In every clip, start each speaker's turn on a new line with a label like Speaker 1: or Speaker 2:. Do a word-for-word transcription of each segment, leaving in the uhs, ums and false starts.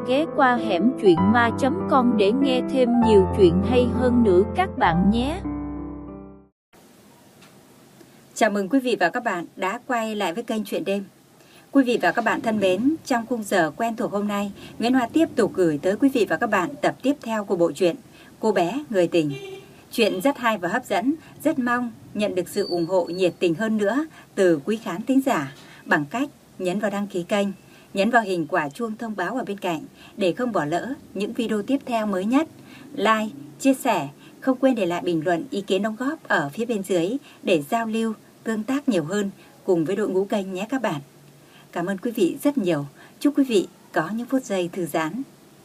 Speaker 1: ghé qua hẻm truyện ma chấm com để nghe thêm nhiều chuyện hay hơn nữa các bạn nhé.
Speaker 2: Chào mừng quý vị và các bạn đã quay lại với kênh Chuyện Đêm. Quý vị và các bạn thân mến, trong khung giờ quen thuộc hôm nay, Nguyễn Hoa tiếp tục gửi tới quý vị và các bạn tập tiếp theo của bộ truyện Cô bé người tình. Chuyện rất hay và hấp dẫn, rất mong nhận được sự ủng hộ nhiệt tình hơn nữa từ quý khán thính giả bằng cách nhấn vào đăng ký kênh, nhấn vào hình quả chuông thông báo ở bên cạnh để không bỏ lỡ những video tiếp theo mới nhất. Like, chia sẻ, không quên để lại bình luận ý kiến đóng góp ở phía bên dưới để giao lưu, tương tác nhiều hơn cùng với đội ngũ kênh nhé các bạn. Cảm ơn quý vị rất nhiều. Chúc quý vị có những phút giây thư giãn.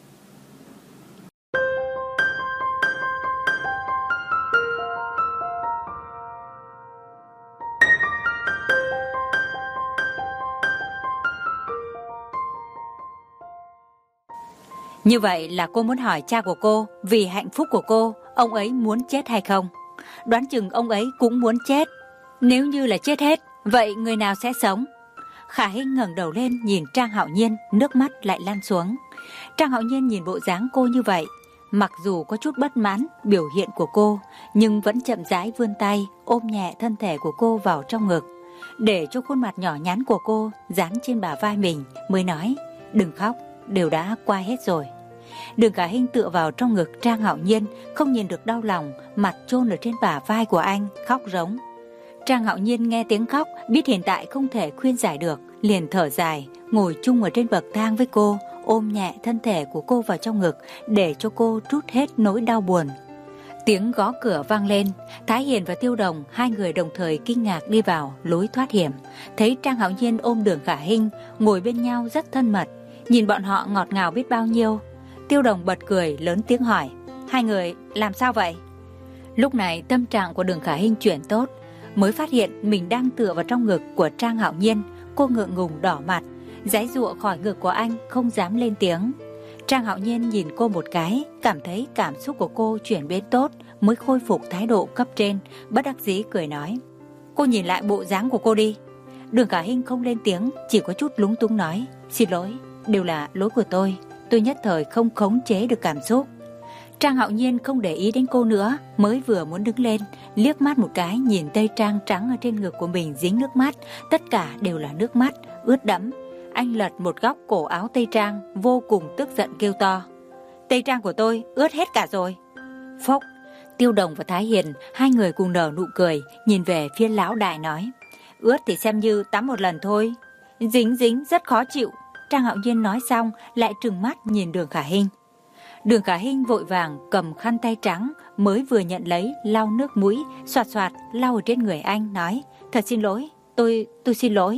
Speaker 3: Như vậy là cô muốn hỏi cha của cô, vì hạnh phúc của cô, ông ấy muốn chết hay không? Đoán chừng ông ấy cũng muốn chết. Nếu như là chết hết, vậy người nào sẽ sống? Khả Hinh ngẩng đầu lên nhìn Trang Hạo Nhiên, nước mắt lại lan xuống. Trang Hạo Nhiên nhìn bộ dáng cô như vậy, mặc dù có chút bất mãn biểu hiện của cô, nhưng vẫn chậm rãi vươn tay ôm nhẹ thân thể của cô vào trong ngực, để cho khuôn mặt nhỏ nhắn của cô dán trên bả vai mình, mới nói: đừng khóc, đều đã qua hết rồi. Đường Khả Hinh tựa vào trong ngực Trang Hạo Nhiên, không nhìn được đau lòng, mặt chôn ở trên bả vai của anh, khóc rống. Trang Hạo Nhiên nghe tiếng khóc, biết hiện tại không thể khuyên giải được, liền thở dài, ngồi chung ở trên bậc thang với cô, ôm nhẹ thân thể của cô vào trong ngực để cho cô trút hết nỗi đau buồn. Tiếng gõ cửa vang lên, Thái Hiền và Tiêu Đồng, hai người đồng thời kinh ngạc đi vào lối thoát hiểm, thấy Trang Hạo Nhiên ôm Đường Khả Hinh ngồi bên nhau rất thân mật, nhìn bọn họ ngọt ngào biết bao nhiêu. Tiêu Đồng bật cười lớn tiếng hỏi: hai người làm sao vậy? Lúc này tâm trạng của Đường Khả Hinh chuyển tốt, mới phát hiện mình đang tựa vào trong ngực của Trang Hạo Nhiên. Cô ngượng ngùng đỏ mặt, giãy giụa khỏi ngực của anh, không dám lên tiếng. Trang Hạo Nhiên nhìn cô một cái, cảm thấy cảm xúc của cô chuyển biến tốt, mới khôi phục thái độ cấp trên, bất đắc dĩ cười nói: cô nhìn lại bộ dáng của cô đi. Đường Khả Hinh không lên tiếng, chỉ có chút lúng túng nói: xin lỗi, đều là lỗi của tôi, tôi nhất thời không khống chế được cảm xúc. Trang Hạo Nhiên không để ý đến cô nữa, mới vừa muốn đứng lên, liếc mắt một cái nhìn tây trang trắng ở trên ngực của mình dính nước mắt, tất cả đều là nước mắt, ướt đẫm. Anh lật một góc cổ áo tây trang, vô cùng tức giận kêu to: tây trang của tôi ướt hết cả rồi. Phốc. Tiêu Đồng và Thái Hiền, hai người cùng nở nụ cười, nhìn về phía lão đại nói: ướt thì xem như tắm một lần thôi, dính dính rất khó chịu. Trang Hạo Nhiên nói xong lại trừng mắt nhìn Đường Khả Hinh. Đường Khả Hinh vội vàng cầm khăn tay trắng mới vừa nhận lấy, lau nước mũi, xoạt xoạt lau ở trên người anh, nói: thật xin lỗi, tôi tôi xin lỗi.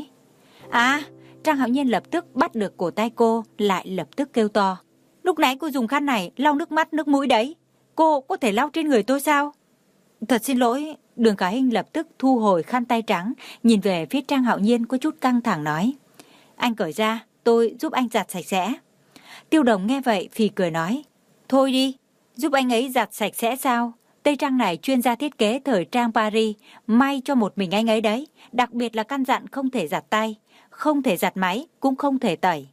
Speaker 3: À, Trang Hạo Nhiên lập tức bắt được cổ tay cô, lại lập tức kêu to: lúc nãy cô dùng khăn này lau nước mắt nước mũi đấy, cô có thể lau trên người tôi sao? Thật xin lỗi. Đường Khả Hinh lập tức thu hồi khăn tay trắng, nhìn về phía Trang Hạo Nhiên có chút căng thẳng nói: anh cởi ra, tôi giúp anh giặt sạch sẽ. Tiêu Đồng nghe vậy phì cười nói: thôi đi, giúp anh ấy giặt sạch sẽ sao? Tây trang này chuyên gia thiết kế thời trang Paris, may cho một mình anh ấy đấy, đặc biệt là căn dặn không thể giặt tay, không thể giặt máy, cũng không thể tẩy.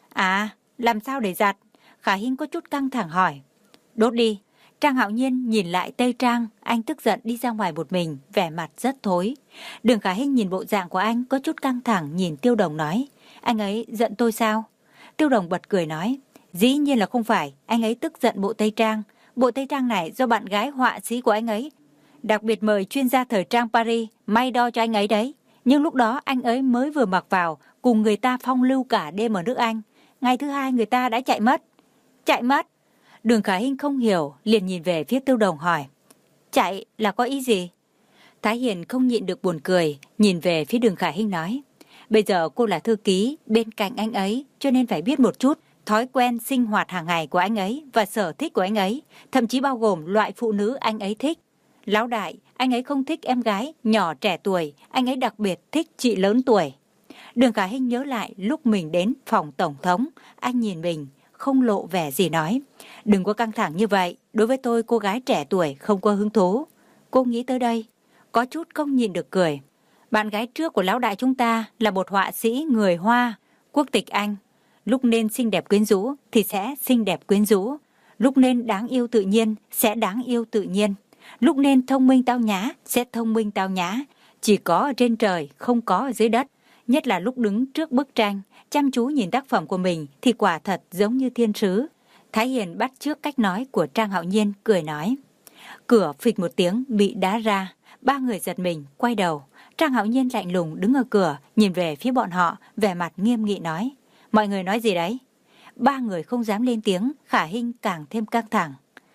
Speaker 3: À, làm sao để giặt? Khả Hinh có chút căng thẳng hỏi. Đốt đi. Trang Hạo Nhiên nhìn lại tây trang, anh tức giận đi ra ngoài một mình, vẻ mặt rất thối. Đường Khả Hinh nhìn bộ dạng của anh có chút căng thẳng, nhìn Tiêu Đồng nói: anh ấy giận tôi sao? Tiêu Đồng bật cười nói: dĩ nhiên là không phải, anh ấy tức giận bộ tây trang. Bộ tây trang này do bạn gái họa sĩ của anh ấy đặc biệt mời chuyên gia thời trang Paris may đo cho anh ấy đấy. Nhưng lúc đó anh ấy mới vừa mặc vào, cùng người ta phong lưu cả đêm ở nước Anh. Ngày thứ hai người ta đã chạy mất. Chạy mất? Đường Khả Hinh không hiểu, liền nhìn về phía Tiêu Đồng hỏi: chạy là có ý gì? Thái Hiền không nhịn được buồn cười, nhìn về phía Đường Khả Hinh nói: bây giờ cô là thư ký bên cạnh anh ấy, cho nên phải biết một chút thói quen sinh hoạt hàng ngày của anh ấy và sở thích của anh ấy, thậm chí bao gồm loại phụ nữ anh ấy thích. Lão đại, anh ấy không thích em gái nhỏ trẻ tuổi, anh ấy đặc biệt thích chị lớn tuổi. Đường Khả Hinh nhớ lại lúc mình đến phòng tổng thống, anh nhìn mình, không lộ vẻ gì nói: đừng có căng thẳng như vậy, đối với tôi cô gái trẻ tuổi không có hứng thú. Cô nghĩ tới đây, có chút không nhìn được cười. Bạn gái trước của lão đại chúng ta là một họa sĩ người Hoa, quốc tịch Anh. lúc nên xinh đẹp quyến rũ thì sẽ xinh đẹp quyến rũ, lúc nên đáng yêu tự nhiên sẽ đáng yêu tự nhiên, lúc nên thông minh tao nhã sẽ thông minh tao nhã, chỉ có ở trên trời không có ở dưới đất. Nhất là lúc đứng trước bức tranh, chăm chú nhìn tác phẩm của mình thì quả thật giống như thiên sứ. Thái Hiền bắt chước cách nói của Trang Hạo Nhiên, cười nói. Cửa phịch một tiếng bị đá ra, ba người giật mình, quay đầu. Trang Hạo Nhiên lạnh lùng đứng ở cửa, nhìn về phía bọn họ, vẻ mặt nghiêm nghị nói. Mọi người nói gì đấy? Ba người không dám lên tiếng, Khả Hinh càng thêm căng thẳng.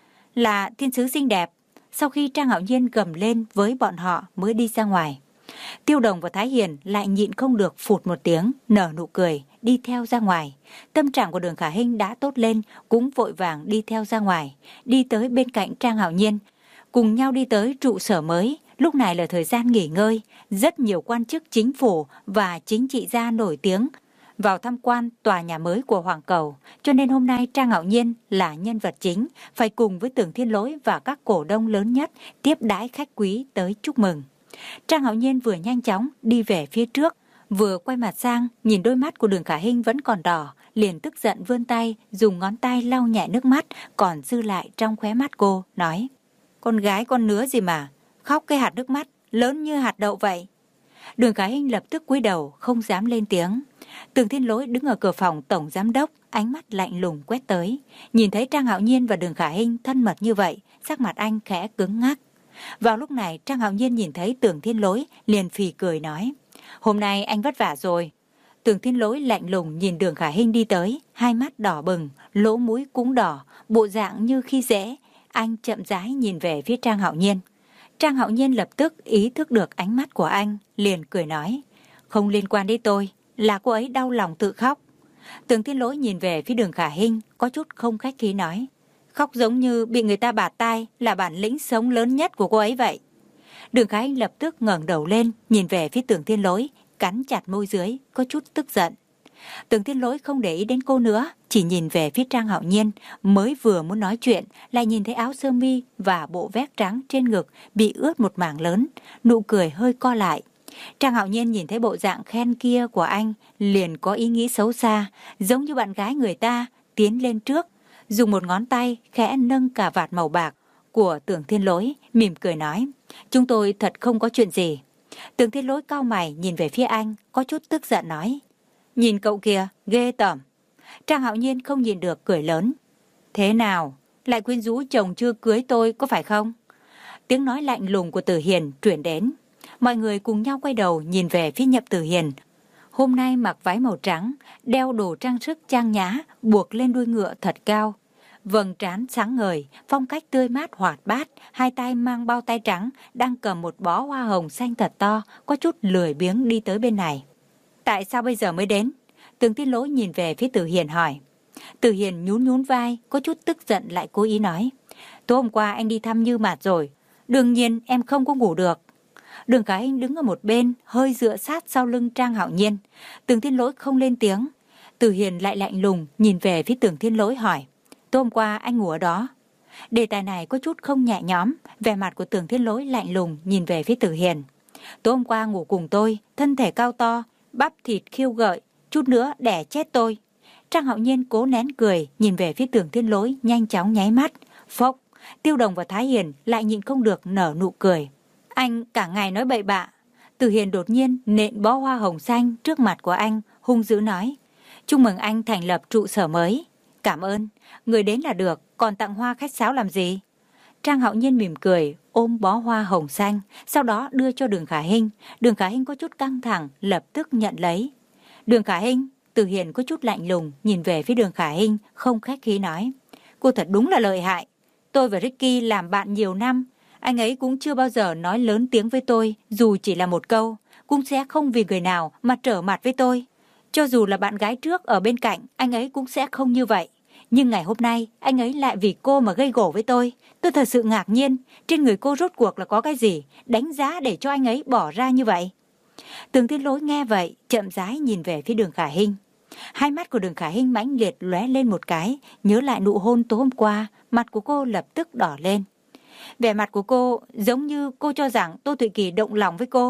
Speaker 3: Là thiên sứ xinh đẹp. Sau khi Trang Hạo Nhiên gầm lên với bọn họ mới đi ra ngoài. Tiêu Đồng và Thái Hiền lại nhịn không được phụt một tiếng, nở nụ cười, đi theo ra ngoài. Tâm trạng của Đường Khả Hinh đã tốt lên, cũng vội vàng đi theo ra ngoài, đi tới bên cạnh Trang Hạo Nhiên. Cùng nhau đi tới trụ sở mới, lúc này là thời gian nghỉ ngơi, rất nhiều quan chức chính phủ và chính trị gia nổi tiếng vào tham quan tòa nhà mới của Hoàng Cầu, cho nên hôm nay Trang Hạo Nhiên là nhân vật chính, phải cùng với Tưởng Thiên Lỗi và các cổ đông lớn nhất tiếp đãi khách quý tới chúc mừng. Trang Hạo Nhiên vừa nhanh chóng đi về phía trước, vừa quay mặt sang, nhìn đôi mắt của Đường Khả Hinh vẫn còn đỏ, liền tức giận vươn tay, dùng ngón tay lau nhẹ nước mắt còn dư lại trong khóe mắt cô, nói: Con gái con nứa gì mà, khóc cái hạt nước mắt lớn như hạt đậu vậy. Đường Khả Hinh lập tức cúi đầu, không dám lên tiếng. Tưởng Thiên Lỗi đứng ở cửa phòng tổng giám đốc, ánh mắt lạnh lùng quét tới, nhìn thấy Trang Hạo Nhiên và Đường Khả Hinh thân mật như vậy, sắc mặt anh khẽ cứng ngắc. Vào lúc này Trang Hạo Nhiên nhìn thấy Tưởng Thiên Lỗi liền phì cười nói: Hôm nay anh vất vả rồi. Tưởng Thiên Lỗi lạnh lùng nhìn Đường Khả Hinh đi tới, hai mắt đỏ bừng, lỗ mũi cũng đỏ, bộ dạng như khi dễ. Anh chậm rãi nhìn về phía Trang Hạo Nhiên. Trang Hạo Nhiên lập tức ý thức được ánh mắt của anh, liền cười nói: Không liên quan đến tôi, là cô ấy đau lòng tự khóc. Tưởng Thiên Lỗi nhìn về phía Đường Khả Hinh, có chút không khách khí nói: Khóc giống như bị người ta bạt tai là bản lĩnh sống lớn nhất của cô ấy vậy. Đường Khả Hinh lập tức ngẩng đầu lên, nhìn về phía Tưởng Thiên Lỗi, cắn chặt môi dưới, có chút tức giận. Tưởng Thiên Lỗi không để ý đến cô nữa, chỉ nhìn về phía Trang Hạo Nhiên, mới vừa muốn nói chuyện, lại nhìn thấy áo sơ mi và bộ vest trắng trên ngực bị ướt một mảng lớn, nụ cười hơi co lại. Trang Hạo Nhiên nhìn thấy bộ dạng khen kia của anh, liền có ý nghĩ xấu xa, giống như bạn gái người ta, tiến lên trước, dùng một ngón tay khẽ nâng cà vạt màu bạc của Tưởng Thiên Lỗi, mỉm cười nói: Chúng tôi thật không có chuyện gì. Tưởng Thiên Lỗi cau mày nhìn về phía anh, có chút tức giận nói: Nhìn cậu kìa, ghê tởm. Trang Hạo Nhiên không nhìn được, cười lớn: Thế nào, lại quyến rũ chồng chưa cưới tôi có phải không? Tiếng nói lạnh lùng của Tử Hiền truyền đến. Mọi người cùng nhau quay đầu nhìn về phía Nhậm Tử Hiền. Hôm nay mặc váy màu trắng, đeo đồ trang sức trang nhã, buộc lên đuôi ngựa thật cao. Vầng trán sáng ngời, phong cách tươi mát hoạt bát, hai tay mang bao tay trắng, đang cầm một bó hoa hồng xanh thật to, có chút lười biếng đi tới bên này. Tại sao bây giờ mới đến? Tưởng Thiên Lỗi nhìn về phía Tử Hiền hỏi. Tử Hiền nhún nhún vai, có chút tức giận lại cố ý nói: Tối hôm qua anh đi thăm Như Mạt rồi, đương nhiên em không có ngủ được. Đường Khả Hinh đứng ở một bên, hơi dựa sát sau lưng Trang Hạo Nhiên. Tưởng Thiên Lỗi không lên tiếng. Tử Hiền lại lạnh lùng nhìn về phía Tưởng Thiên Lỗi hỏi: Tối hôm qua anh ngủ ở đó? Đề tài này có chút không nhẹ nhõm, vẻ mặt của Tưởng Thiên Lỗi lạnh lùng nhìn về phía Tử Hiền. Tối hôm qua ngủ cùng tôi, thân thể cao to, bắp thịt khiêu gợi, chút nữa đẻ chết tôi. Trang Hạo Nhiên cố nén cười, nhìn về phía Tưởng Thiên Lỗi, nhanh chóng nháy mắt. Phốc, Tiêu Đồng và Thái Hiền lại nhịn không được nở nụ cười. Anh cả ngày nói bậy bạ. Tử Hiền đột nhiên nện bó hoa hồng xanh trước mặt của anh, hung dữ nói: Chúc mừng anh thành lập trụ sở mới. Cảm ơn, người đến là được, còn tặng hoa khách sáo làm gì? Trang Hạo Nhiên mỉm cười, ôm bó hoa hồng xanh, sau đó đưa cho Đường Khả Hinh. Đường Khả Hinh có chút căng thẳng, lập tức nhận lấy. Đường Khả Hinh, Tử Hiền có chút lạnh lùng, nhìn về phía Đường Khả Hinh, không khách khí nói: Cô thật đúng là lợi hại. Tôi và Ricky làm bạn nhiều năm, anh ấy cũng chưa bao giờ nói lớn tiếng với tôi, dù chỉ là một câu, cũng sẽ không vì người nào mà trở mặt với tôi. Cho dù là bạn gái trước ở bên cạnh, anh ấy cũng sẽ không như vậy. Nhưng ngày hôm nay, anh ấy lại vì cô mà gây gổ với tôi. Tôi thật sự ngạc nhiên, trên người cô rốt cuộc là có cái gì, đánh giá để cho anh ấy bỏ ra như vậy. Tưởng Thiên Lỗi nghe vậy, chậm rãi nhìn về phía Đường Khả Hinh. Hai mắt của Đường Khả Hinh mãnh liệt lóe lên một cái, nhớ lại nụ hôn tối hôm qua, mặt của cô lập tức đỏ lên. Vẻ mặt của cô giống như cô cho rằng Tô Thụy Kỳ động lòng với cô.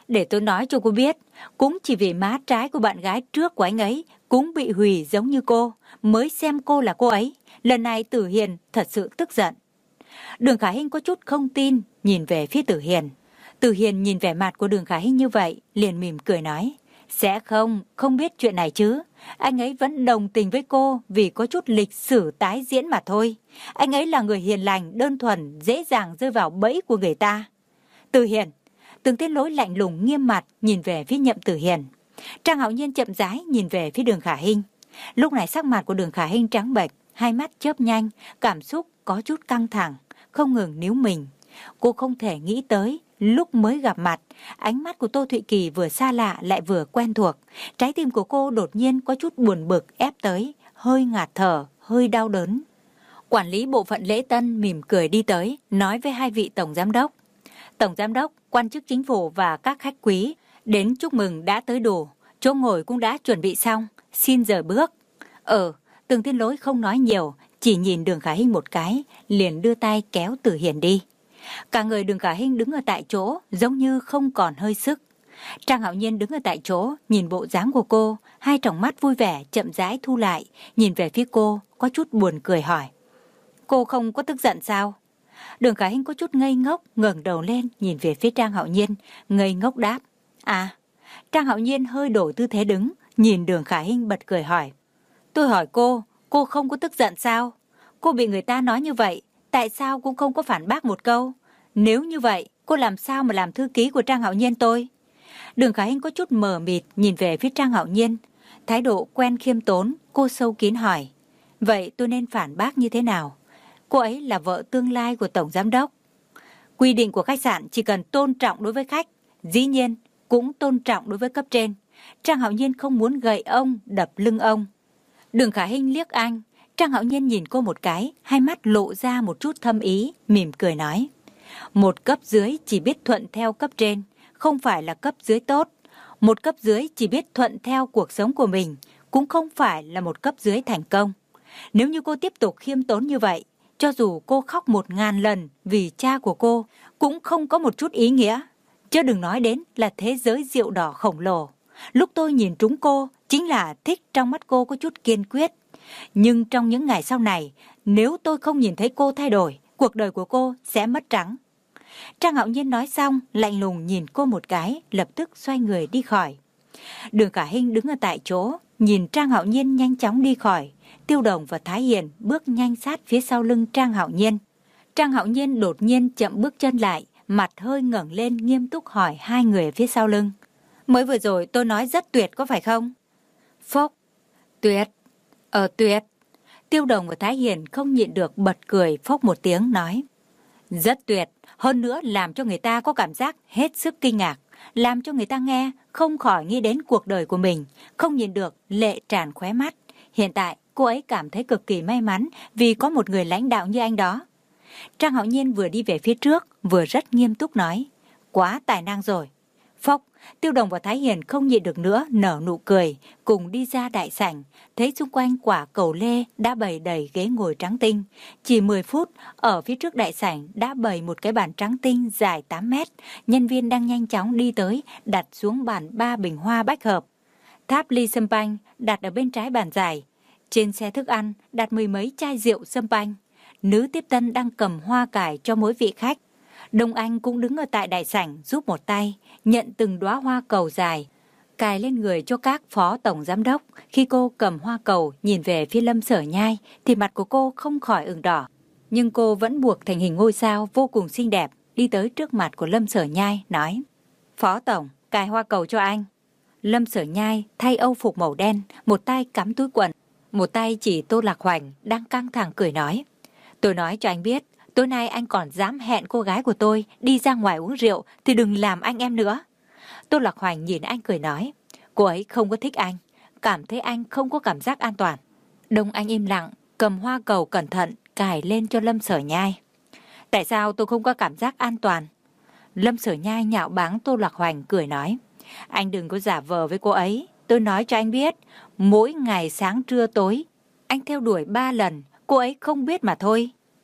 Speaker 3: Để tôi nói cho cô biết, cũng chỉ vì má trái của bạn gái trước của anh ấy cũng bị hủy giống như cô, mới xem cô là cô ấy. Lần này Tử Hiền thật sự tức giận. Đường Khả Hinh có chút không tin, nhìn về phía Tử Hiền. Tử Hiền nhìn vẻ mặt của Đường Khả Hinh như vậy, liền mỉm cười nói, sẽ không, không biết chuyện này chứ. Anh ấy vẫn đồng tình với cô vì có chút lịch sử tái diễn mà thôi. Anh ấy là người hiền lành, đơn thuần, dễ dàng rơi vào bẫy của người ta. Tử Hiền. Tướng Tiến Lỗi lạnh lùng nghiêm mặt nhìn về phía Nhậm Tử Hiền. Trang Hạo Nhiên chậm rãi nhìn về phía Đường Khả Hinh. Lúc này sắc mặt của Đường Khả Hinh trắng bệch, hai mắt chớp nhanh, cảm xúc có chút căng thẳng, không ngừng níu mình. Cô không thể nghĩ tới, lúc mới gặp mặt, ánh mắt của Tô Thụy Kỳ vừa xa lạ lại vừa quen thuộc. Trái tim của cô đột nhiên có chút buồn bực ép tới, hơi ngạt thở, hơi đau đớn. Quản lý bộ phận lễ tân mỉm cười đi tới, nói với hai vị tổng giám đốc. Tổng giám đốc, quan chức chính phủ và các khách quý đến chúc mừng đã tới đủ, chỗ ngồi cũng đã chuẩn bị xong, xin rời bước. Ờ, Tường Tiến Lỗi không nói nhiều, chỉ nhìn Đường Khả Hinh một cái, liền đưa tay kéo Tử Hiền đi. Cả người Đường Khả Hinh đứng ở tại chỗ, giống như không còn hơi sức. Trang Hạo Nhiên đứng ở tại chỗ, nhìn bộ dáng của cô, hai tròng mắt vui vẻ chậm rãi thu lại, nhìn về phía cô, có chút buồn cười hỏi. Cô không có tức giận sao? Đường Khả Hinh có chút ngây ngốc, ngẩng đầu lên, nhìn về phía Trang Hạo Nhiên, ngây ngốc đáp. À, Trang Hạo Nhiên hơi đổi tư thế đứng, nhìn Đường Khả Hinh bật cười hỏi. Tôi hỏi cô, cô không có tức giận sao? Cô bị người ta nói như vậy, tại sao cũng không có phản bác một câu? Nếu như vậy, cô làm sao mà làm thư ký của Trang Hạo Nhiên tôi? Đường Khả Hinh có chút mờ mịt nhìn về phía Trang Hạo Nhiên, thái độ quen khiêm tốn, cô sâu kín hỏi. Vậy tôi nên phản bác như thế nào? Cô ấy là vợ tương lai của tổng giám đốc. Quy định của khách sạn chỉ cần tôn trọng đối với khách, dĩ nhiên cũng tôn trọng đối với cấp trên. Trang Hạo Nhiên không muốn gậy ông, đập lưng ông. Đường Khả Hinh liếc anh, Trang Hạo Nhiên nhìn cô một cái, hai mắt lộ ra một chút thâm ý, mỉm cười nói. Một cấp dưới chỉ biết thuận theo cấp trên, không phải là cấp dưới tốt. Một cấp dưới chỉ biết thuận theo cuộc sống của mình, cũng không phải là một cấp dưới thành công. Nếu như cô tiếp tục khiêm tốn như vậy, cho dù cô khóc một ngàn lần vì cha của cô, cũng không có một chút ý nghĩa. Chứ đừng nói đến là thế giới rượu đỏ khổng lồ. Lúc tôi nhìn trúng cô, chính là thích trong mắt cô có chút kiên quyết. Nhưng trong những ngày sau này, nếu tôi không nhìn thấy cô thay đổi, cuộc đời của cô sẽ mất trắng. Trang Hạo Nhiên nói xong, lạnh lùng nhìn cô một cái, lập tức xoay người đi khỏi. Đường Khả Hinh đứng ở tại chỗ, nhìn Trang Hạo Nhiên nhanh chóng đi khỏi. Tiêu Đồng và Thái Hiền bước nhanh sát phía sau lưng Trang Hạo Nhiên. Trang Hạo Nhiên đột nhiên chậm bước chân lại, mặt hơi ngẩng lên nghiêm túc hỏi hai người ở phía sau lưng. Mới vừa rồi tôi nói rất tuyệt có phải không? Phốc, tuyệt, ờ tuyệt. Tiêu Đồng và Thái Hiền không nhịn được bật cười phốc một tiếng nói. Rất tuyệt, hơn nữa làm cho người ta có cảm giác hết sức kinh ngạc, làm cho người ta nghe không khỏi nghĩ đến cuộc đời của mình, không nhìn được lệ tràn khóe mắt. Hiện tại cô ấy cảm thấy cực kỳ may mắn vì có một người lãnh đạo như anh đó. Trang Hạo Nhiên vừa đi về phía trước, vừa rất nghiêm túc nói. Quá tài năng rồi. Phốc, Tiêu Đồng và Thái Hiền không nhịn được nữa, nở nụ cười, cùng đi ra đại sảnh, thấy xung quanh quả cầu lê đã bày đầy ghế ngồi trắng tinh. Chỉ mười phút, ở phía trước đại sảnh đã bày một cái bàn trắng tinh dài tám mét, nhân viên đang nhanh chóng đi tới, đặt xuống bàn ba bình hoa bách hợp. Tháp ly sâm panh đặt ở bên trái bàn dài. Trên xe thức ăn đặt mười mấy chai rượu sâm panh. Nữ tiếp tân đang cầm hoa cải cho mỗi vị khách. Đông Anh cũng đứng ở tại đại sảnh giúp một tay, nhận từng đóa hoa cầu dài, cài lên người cho các phó tổng giám đốc. Khi cô cầm hoa cầu nhìn về phía Lâm Sở Nhai thì mặt của cô không khỏi ửng đỏ. Nhưng cô vẫn buộc thành hình ngôi sao vô cùng xinh đẹp, đi tới trước mặt của Lâm Sở Nhai, nói. Phó tổng, cài hoa cầu cho anh. Lâm Sở Nhai thay âu phục màu đen, một tay cắm túi quần, một tay chỉ Tô Lạc Hoành đang căng thẳng cười nói. Tôi nói cho anh biết, tối nay anh còn dám hẹn cô gái của tôi đi ra ngoài uống rượu thì đừng làm anh em nữa. Tô Lạc Hoành nhìn anh cười nói. Cô ấy không có thích anh, cảm thấy anh không có cảm giác an toàn. Đông Anh im lặng, cầm hoa cầu cẩn thận cài lên cho Lâm Sở Nhai. Tại sao tôi không có cảm giác an toàn? Lâm Sở Nhai nhạo báng Tô Lạc Hoành cười nói. Anh đừng có giả vờ với cô ấy. Tôi nói cho anh biết, mỗi ngày sáng trưa tối, anh theo đuổi ba lần, cô ấy không biết mà thôi.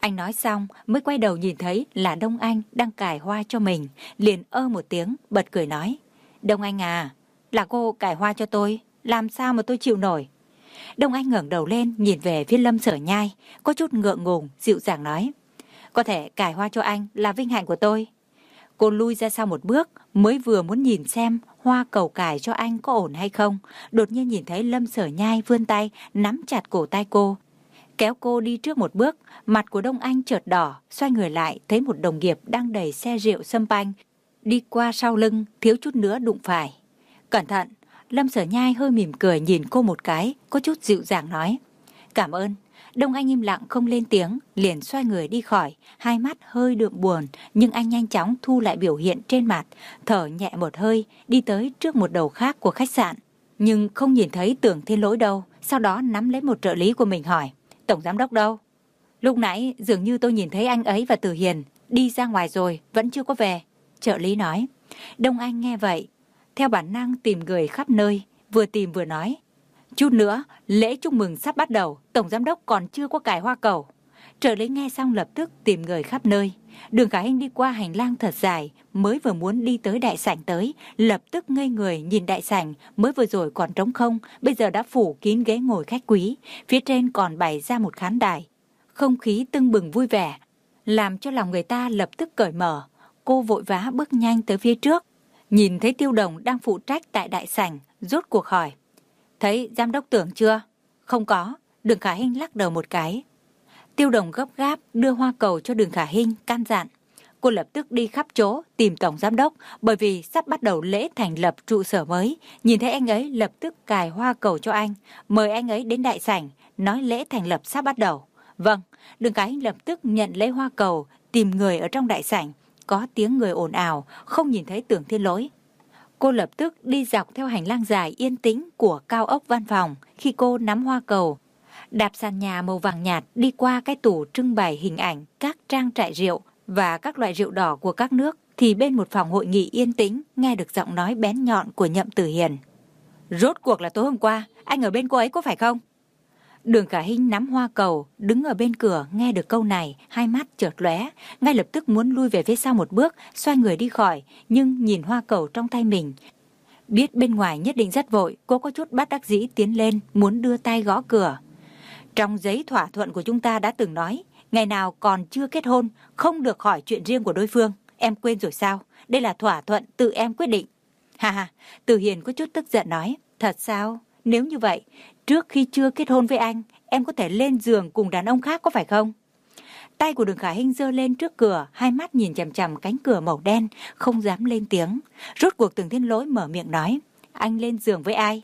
Speaker 3: Anh nói xong mới quay đầu nhìn thấy là Đông Anh đang cài hoa cho mình, liền ơ một tiếng, bật cười nói: Đông Anh à, là cô cài hoa cho tôi, làm sao mà tôi chịu nổi. Đông Anh ngẩng đầu lên nhìn về phía Lâm Sở Nhai, có chút ngượng ngùng, dịu dàng nói: Có thể cài hoa cho anh là vinh hạnh của tôi. Cô lui ra sau một bước, mới vừa muốn nhìn xem hoa cầu cài cho anh có ổn hay không, đột nhiên nhìn thấy Lâm Sở Nhai vươn tay nắm chặt cổ tay cô, kéo cô đi trước một bước. Mặt của Đông Anh chợt đỏ, xoay người lại thấy một đồng nghiệp đang đẩy xe rượu sâm panh đi qua sau lưng, thiếu chút nữa đụng phải. Cẩn thận. Lâm Sở Nhai hơi mỉm cười nhìn cô một cái, có chút dịu dàng nói: Cảm ơn. Đông Anh im lặng không lên tiếng, liền xoay người đi khỏi, hai mắt hơi đượm buồn, nhưng anh nhanh chóng thu lại biểu hiện trên mặt, thở nhẹ một hơi, đi tới trước một đầu khác của khách sạn. Nhưng không nhìn thấy Tưởng Thiên Lỗi đâu, sau đó nắm lấy một trợ lý của mình hỏi: Tổng giám đốc đâu? Lúc nãy dường như tôi nhìn thấy anh ấy và Từ Hiền đi ra ngoài rồi, vẫn chưa có về. Trợ lý nói. Đông Anh nghe vậy, theo bản năng tìm người khắp nơi, vừa tìm vừa nói: Chút nữa, lễ chúc mừng sắp bắt đầu, tổng giám đốc còn chưa có cài hoa cầu. Trợ lý nghe xong lập tức tìm người khắp nơi. Đường Khả Hinh đi qua hành lang thật dài, mới vừa muốn đi tới đại sảnh tới, lập tức ngây người nhìn đại sảnh, mới vừa rồi còn trống không, bây giờ đã phủ kín ghế ngồi khách quý, phía trên còn bày ra một khán đài. Không khí tưng bừng vui vẻ, làm cho lòng người ta lập tức cởi mở. Cô vội vã bước nhanh tới phía trước, nhìn thấy Tiêu Đồng đang phụ trách tại đại sảnh, rốt cuộc hỏi: Thấy giám đốc Tưởng chưa? Không có. Đường Khả Hinh lắc đầu một cái. Tiêu Đồng gấp gáp đưa hoa cầu cho Đường Khả Hinh, căn dặn: Cô lập tức đi khắp chỗ tìm tổng giám đốc, bởi vì sắp bắt đầu lễ thành lập trụ sở mới. Nhìn thấy anh ấy lập tức cài hoa cầu cho anh, mời anh ấy đến đại sảnh, nói lễ thành lập sắp bắt đầu. Vâng. Đường Khả Hinh lập tức nhận lấy hoa cầu, tìm người ở trong đại sảnh. Có tiếng người ồn ào, không nhìn thấy Tưởng Thiên Lỗi. Cô lập tức đi dọc theo hành lang dài yên tĩnh của cao ốc văn phòng. Khi cô nắm hoa cầu, đạp sàn nhà màu vàng nhạt đi qua cái tủ trưng bày hình ảnh các trang trại rượu và các loại rượu đỏ của các nước, thì bên một phòng hội nghị yên tĩnh nghe được giọng nói bén nhọn của Nhậm Tử Hiền. Rốt cuộc là tối hôm qua, anh ở bên cô ấy có phải không? Đường Khả Hinh nắm hoa cầu, đứng ở bên cửa nghe được câu này, hai mắt chợt lóe, ngay lập tức muốn lui về phía sau một bước, xoay người đi khỏi, nhưng nhìn hoa cầu trong tay mình, biết bên ngoài nhất định rất vội, cô có chút bất đắc dĩ tiến lên, muốn đưa tay gõ cửa. Trong giấy thỏa thuận của chúng ta đã từng nói, ngày nào còn chưa kết hôn, không được hỏi chuyện riêng của đối phương. Em quên rồi sao? Đây là thỏa thuận tự em quyết định. Ha ha, Từ Hiền có chút tức giận nói: Thật sao? Nếu như vậy, trước khi chưa kết hôn với anh, em có thể lên giường cùng đàn ông khác có phải không? Tay của Đường Khả Hinh giơ lên trước cửa, hai mắt nhìn chằm chằm cánh cửa màu đen, không dám lên tiếng. Rốt cuộc Tưởng Thiên Lỗi mở miệng nói: Anh lên giường với ai?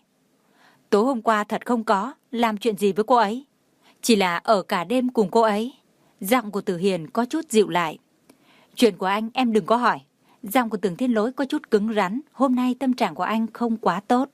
Speaker 3: Tối hôm qua thật không có, làm chuyện gì với cô ấy? Chỉ là ở cả đêm cùng cô ấy. Giọng của Từ Hiền có chút dịu lại. Chuyện của anh em đừng có hỏi. Giọng của Tưởng Thiên Lỗi có chút cứng rắn, hôm nay tâm trạng của anh không quá tốt.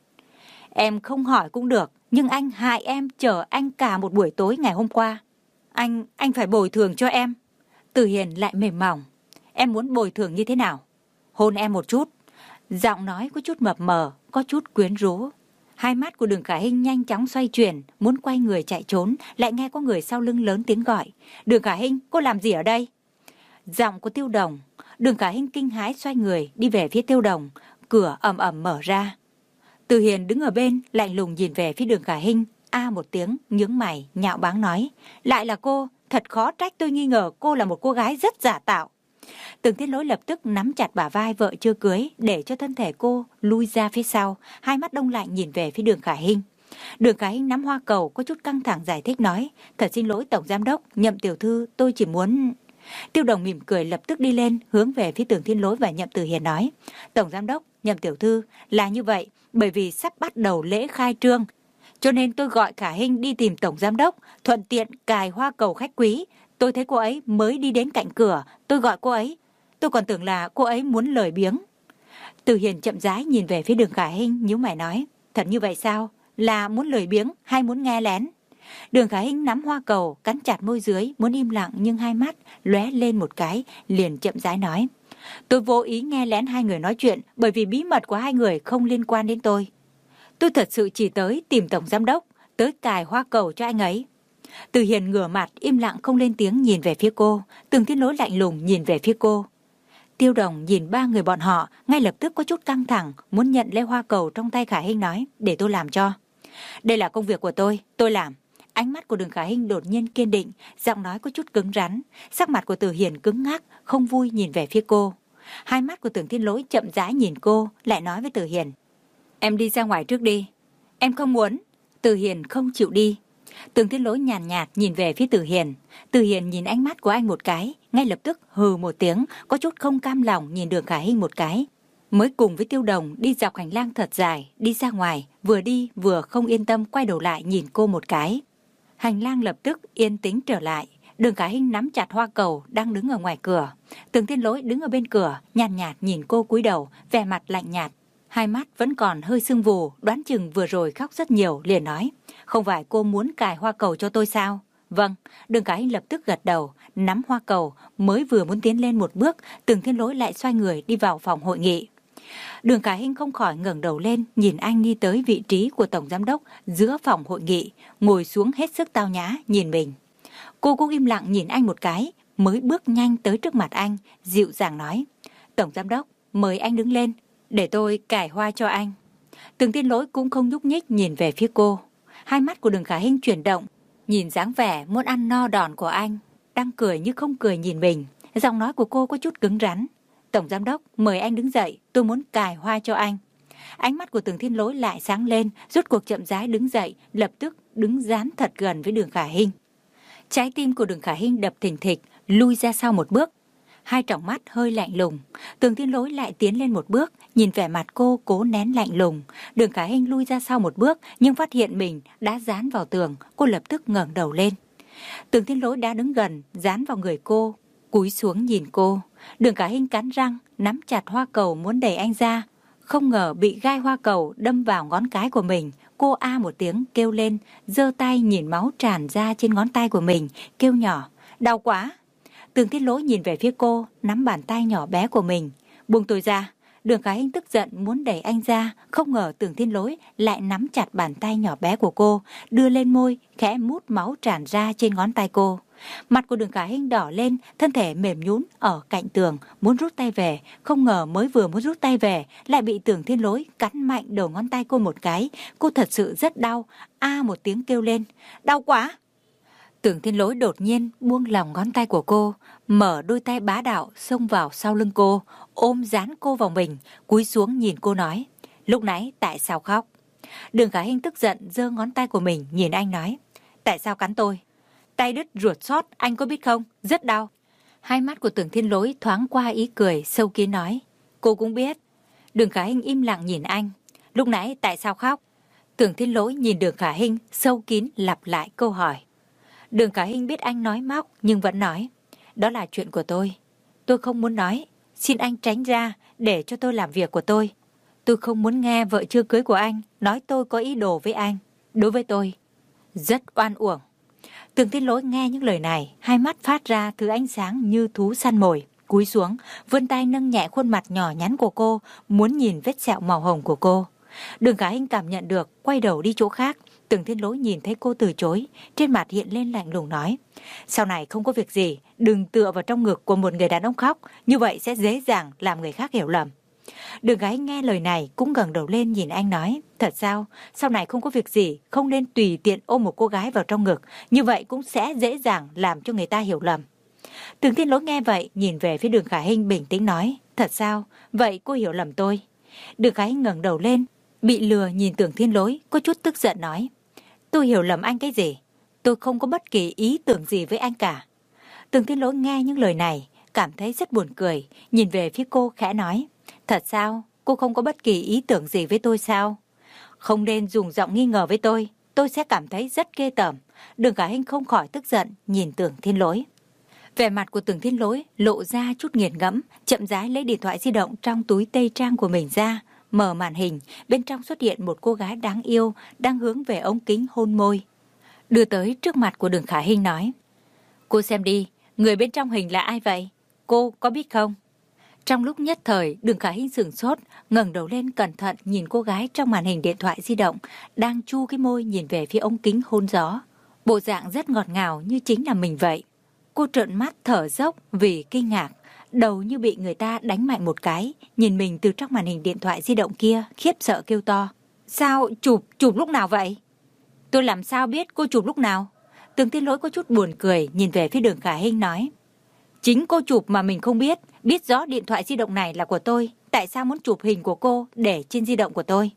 Speaker 3: Em không hỏi cũng được, nhưng anh hại em chờ anh cả một buổi tối ngày hôm qua. Anh, anh phải bồi thường cho em. Từ Hiền lại mềm mỏng. Em muốn bồi thường như thế nào? Hôn em một chút. Giọng nói có chút mập mờ, có chút quyến rũ. Hai mắt của Đường Khả Hinh nhanh chóng xoay chuyển, muốn quay người chạy trốn, lại nghe có người sau lưng lớn tiếng gọi: Đường Khả Hinh, cô làm gì ở đây? Giọng của Tiêu Đồng. Đường Khả Hinh kinh hãi xoay người đi về phía Tiêu Đồng, cửa ầm ầm mở ra. Từ Hiền đứng ở bên lạnh lùng nhìn về phía Đường Khả Hinh, a một tiếng, nhướng mày nhạo báng nói: Lại là cô, thật khó trách tôi nghi ngờ cô là một cô gái rất giả tạo. Tưởng Thiên Lỗi lập tức nắm chặt bả vai vợ chưa cưới, để cho thân thể cô lui ra phía sau, hai mắt đông lạnh nhìn về phía Đường Khả Hinh. Đường Khả Hinh nắm hoa cầu, có chút căng thẳng giải thích nói: Thật xin lỗi tổng giám đốc, Nhậm tiểu thư, tôi chỉ muốn... Tiêu Đồng mỉm cười lập tức đi lên, hướng về phía Tưởng Thiên Lỗi và Nhậm Tử Hiền nói: Tổng giám đốc, Nhậm tiểu thư, là như vậy, bởi vì sắp bắt đầu lễ khai trương, cho nên tôi gọi Khả Hinh đi tìm tổng giám đốc, thuận tiện cài hoa cầu khách quý. Tôi thấy cô ấy mới đi đến cạnh cửa, tôi gọi cô ấy, tôi còn tưởng là cô ấy muốn lời biếng. Từ Hiền chậm rãi nhìn về phía Đường Khả Hinh, nhíu mày nói: Thật như vậy sao? Là muốn lời biếng hay muốn nghe lén? Đường Khả Hinh nắm hoa cầu, cắn chặt môi dưới, muốn im lặng nhưng hai mắt lóe lên một cái, liền chậm rãi nói: Tôi vô ý nghe lén hai người nói chuyện, bởi vì bí mật của hai người không liên quan đến tôi. Tôi thật sự chỉ tới tìm tổng giám đốc, tới cài hoa cầu cho anh ấy. Từ Hiền ngửa mặt im lặng không lên tiếng nhìn về phía cô. Tưởng Thiên Lỗi lạnh lùng nhìn về phía cô. Tiêu Đồng nhìn ba người bọn họ, ngay lập tức có chút căng thẳng, muốn nhận lấy hoa cầu trong tay Khả Hinh, nói, để tôi làm cho. Đây là công việc của tôi, tôi làm. Ánh mắt của Đường Khả Hinh đột nhiên kiên định, giọng nói có chút cứng rắn. Sắc mặt của Từ Hiền cứng ngắc, không vui nhìn về phía cô. Hai mắt của Tưởng Thiên Lỗi chậm rãi nhìn cô, lại nói với Từ Hiền, em đi ra ngoài trước đi. Em không muốn. Từ Hiền không chịu đi. Tưởng Thiên Lỗi nhàn nhạt, nhạt nhìn về phía Từ Hiền. Từ Hiền nhìn ánh mắt của anh một cái, ngay lập tức hừ một tiếng, có chút không cam lòng nhìn Đường Khả Hinh một cái. Mới cùng với Tiêu Đồng đi dọc hành lang thật dài, đi ra ngoài, vừa đi vừa không yên tâm quay đầu lại nhìn cô một cái. Hành lang lập tức yên tĩnh trở lại. Đường Khả Hinh nắm chặt hoa cầu đang đứng ở ngoài cửa. Tưởng Thiên Lỗi đứng ở bên cửa, nhàn nhạt, nhạt nhìn cô cúi đầu, vẻ mặt lạnh nhạt. Hai mắt vẫn còn hơi sưng vù, đoán chừng vừa rồi khóc rất nhiều, liền nói, không phải cô muốn cài hoa cầu cho tôi sao? Vâng. Đường Khả Hinh lập tức gật đầu, nắm hoa cầu, mới vừa muốn tiến lên một bước, Tưởng Thiên Lỗi lại xoay người đi vào phòng hội nghị. Đường Khả Hinh không khỏi ngẩng đầu lên, nhìn anh đi tới vị trí của tổng giám đốc giữa phòng hội nghị, ngồi xuống hết sức tao nhã nhìn mình. Cô cũng im lặng nhìn anh một cái, mới bước nhanh tới trước mặt anh, dịu dàng nói, tổng giám đốc, mời anh đứng lên, để tôi cài hoa cho anh. Tưởng Thiên Lỗi cũng không nhúc nhích nhìn về phía cô. Hai mắt của Đường Khả Hinh chuyển động, nhìn dáng vẻ muốn ăn no đòn của anh, đang cười như không cười nhìn mình. Giọng nói của cô có chút cứng rắn. Tổng giám đốc, mời anh đứng dậy, tôi muốn cài hoa cho anh. Ánh mắt của Tưởng Thiên Lỗi lại sáng lên, rút cuộc chậm rãi đứng dậy, lập tức đứng dán thật gần với Đường Khả Hinh. Trái tim của Đường Khả Hinh đập thình thịch, lui ra sau một bước. Hai tròng mắt hơi lạnh lùng. Tưởng Thiên Lỗi lại tiến lên một bước, nhìn vẻ mặt cô cố nén lạnh lùng. Đường Khả Hinh lui ra sau một bước, nhưng phát hiện mình đã dán vào tường, cô lập tức ngẩng đầu lên. Tưởng Thiên Lỗi đã đứng gần, dán vào người cô, cúi xuống nhìn cô. Đường Khả Hinh cắn răng, nắm chặt hoa cầu muốn đẩy anh ra. Không ngờ bị gai hoa cầu đâm vào ngón cái của mình. Cô a một tiếng kêu lên, giơ tay nhìn máu tràn ra trên ngón tay của mình, kêu nhỏ, đau quá. Tưởng Thiên Lỗi nhìn về phía cô, nắm bàn tay nhỏ bé của mình. Buông tôi ra. Đường Khả Hinh tức giận muốn đẩy anh ra, không ngờ Tưởng Thiên Lỗi lại nắm chặt bàn tay nhỏ bé của cô, đưa lên môi, khẽ mút máu tràn ra trên ngón tay cô. Mặt của Đường Khả Hinh đỏ lên, thân thể mềm nhũn ở cạnh tường, muốn rút tay về, không ngờ mới vừa muốn rút tay về, lại bị Tưởng Thiên Lỗi cắn mạnh đầu ngón tay cô một cái. Cô thật sự rất đau, a một tiếng kêu lên, đau quá. Tưởng Thiên Lỗi đột nhiên buông lòng ngón tay của cô, mở đôi tay bá đạo xông vào sau lưng cô, ôm dán cô vào mình, cúi xuống nhìn cô nói, lúc nãy tại sao khóc? Đường Khả Hinh tức giận giơ ngón tay của mình nhìn anh nói, tại sao cắn tôi? Tay đứt ruột sót, anh có biết không? Rất đau. Hai mắt của Tưởng Thiên Lỗi thoáng qua ý cười, sâu kín nói, cô cũng biết. Đường Khả Hinh im lặng nhìn anh, lúc nãy tại sao khóc? Tưởng Thiên Lỗi nhìn Đường Khả Hinh, sâu kín lặp lại câu hỏi. Đường Khả Hinh biết anh nói móc nhưng vẫn nói, đó là chuyện của tôi. Tôi không muốn nói, xin anh tránh ra để cho tôi làm việc của tôi. Tôi không muốn nghe vợ chưa cưới của anh nói tôi có ý đồ với anh. Đối với tôi, rất oan uổng. Tưởng Thiên Lỗi nghe những lời này, hai mắt phát ra thứ ánh sáng như thú săn mồi, cúi xuống, vươn tay nâng nhẹ khuôn mặt nhỏ nhắn của cô, muốn nhìn vết sẹo màu hồng của cô. Đường Khả Hinh cảm nhận được, quay đầu đi chỗ khác. Tưởng Thiên Lỗi nhìn thấy cô từ chối, trên mặt hiện lên lạnh lùng nói, sau này không có việc gì, đừng tựa vào trong ngực của một người đàn ông khóc, như vậy sẽ dễ dàng làm người khác hiểu lầm. Đường Khả Hinh nghe lời này cũng ngẩng đầu lên nhìn anh nói, thật sao, sau này không có việc gì, không nên tùy tiện ôm một cô gái vào trong ngực, như vậy cũng sẽ dễ dàng làm cho người ta hiểu lầm. Tưởng Thiên Lỗi nghe vậy, nhìn về phía Đường Khả Hinh bình tĩnh nói, thật sao, vậy cô hiểu lầm tôi. Đường Khả Hinh ngẩng đầu lên, bị lừa nhìn Tưởng Thiên Lỗi, có chút tức giận nói, tôi hiểu lầm anh cái gì? Tôi không có bất kỳ ý tưởng gì với anh cả. Tưởng Thiên Lỗi nghe những lời này, cảm thấy rất buồn cười, nhìn về phía cô khẽ nói, thật sao? Cô không có bất kỳ ý tưởng gì với tôi sao? Không nên dùng giọng nghi ngờ với tôi, tôi sẽ cảm thấy rất ghê tởm. Đường Khả Hinh không khỏi tức giận, nhìn Tưởng Thiên Lỗi. Vẻ mặt của Tưởng Thiên Lỗi lộ ra chút nghiền ngẫm, chậm rãi lấy điện thoại di động trong túi tây trang của mình ra, mở màn hình, bên trong xuất hiện một cô gái đáng yêu đang hướng về ống kính hôn môi. Đưa tới trước mặt của Đường Khả Hinh nói, cô xem đi, người bên trong hình là ai vậy? Cô có biết không? Trong lúc nhất thời, Đường Khả Hinh sửng sốt, ngẩng đầu lên cẩn thận nhìn cô gái trong màn hình điện thoại di động, đang chu cái môi nhìn về phía ống kính hôn gió. Bộ dạng rất ngọt ngào như chính là mình vậy. Cô trợn mắt thở dốc vì kinh ngạc, đầu như bị người ta đánh mạnh một cái, nhìn mình từ trong màn hình điện thoại di động kia, khiếp sợ kêu to. Sao chụp, chụp lúc nào vậy? Tôi làm sao biết cô chụp lúc nào? Tường Thiên Lỗi có chút buồn cười, nhìn về phía Đường Khả Hinh nói. Chính cô chụp mà mình không biết, biết rõ điện thoại di động này là của tôi, tại sao muốn chụp hình của cô để trên di động của tôi?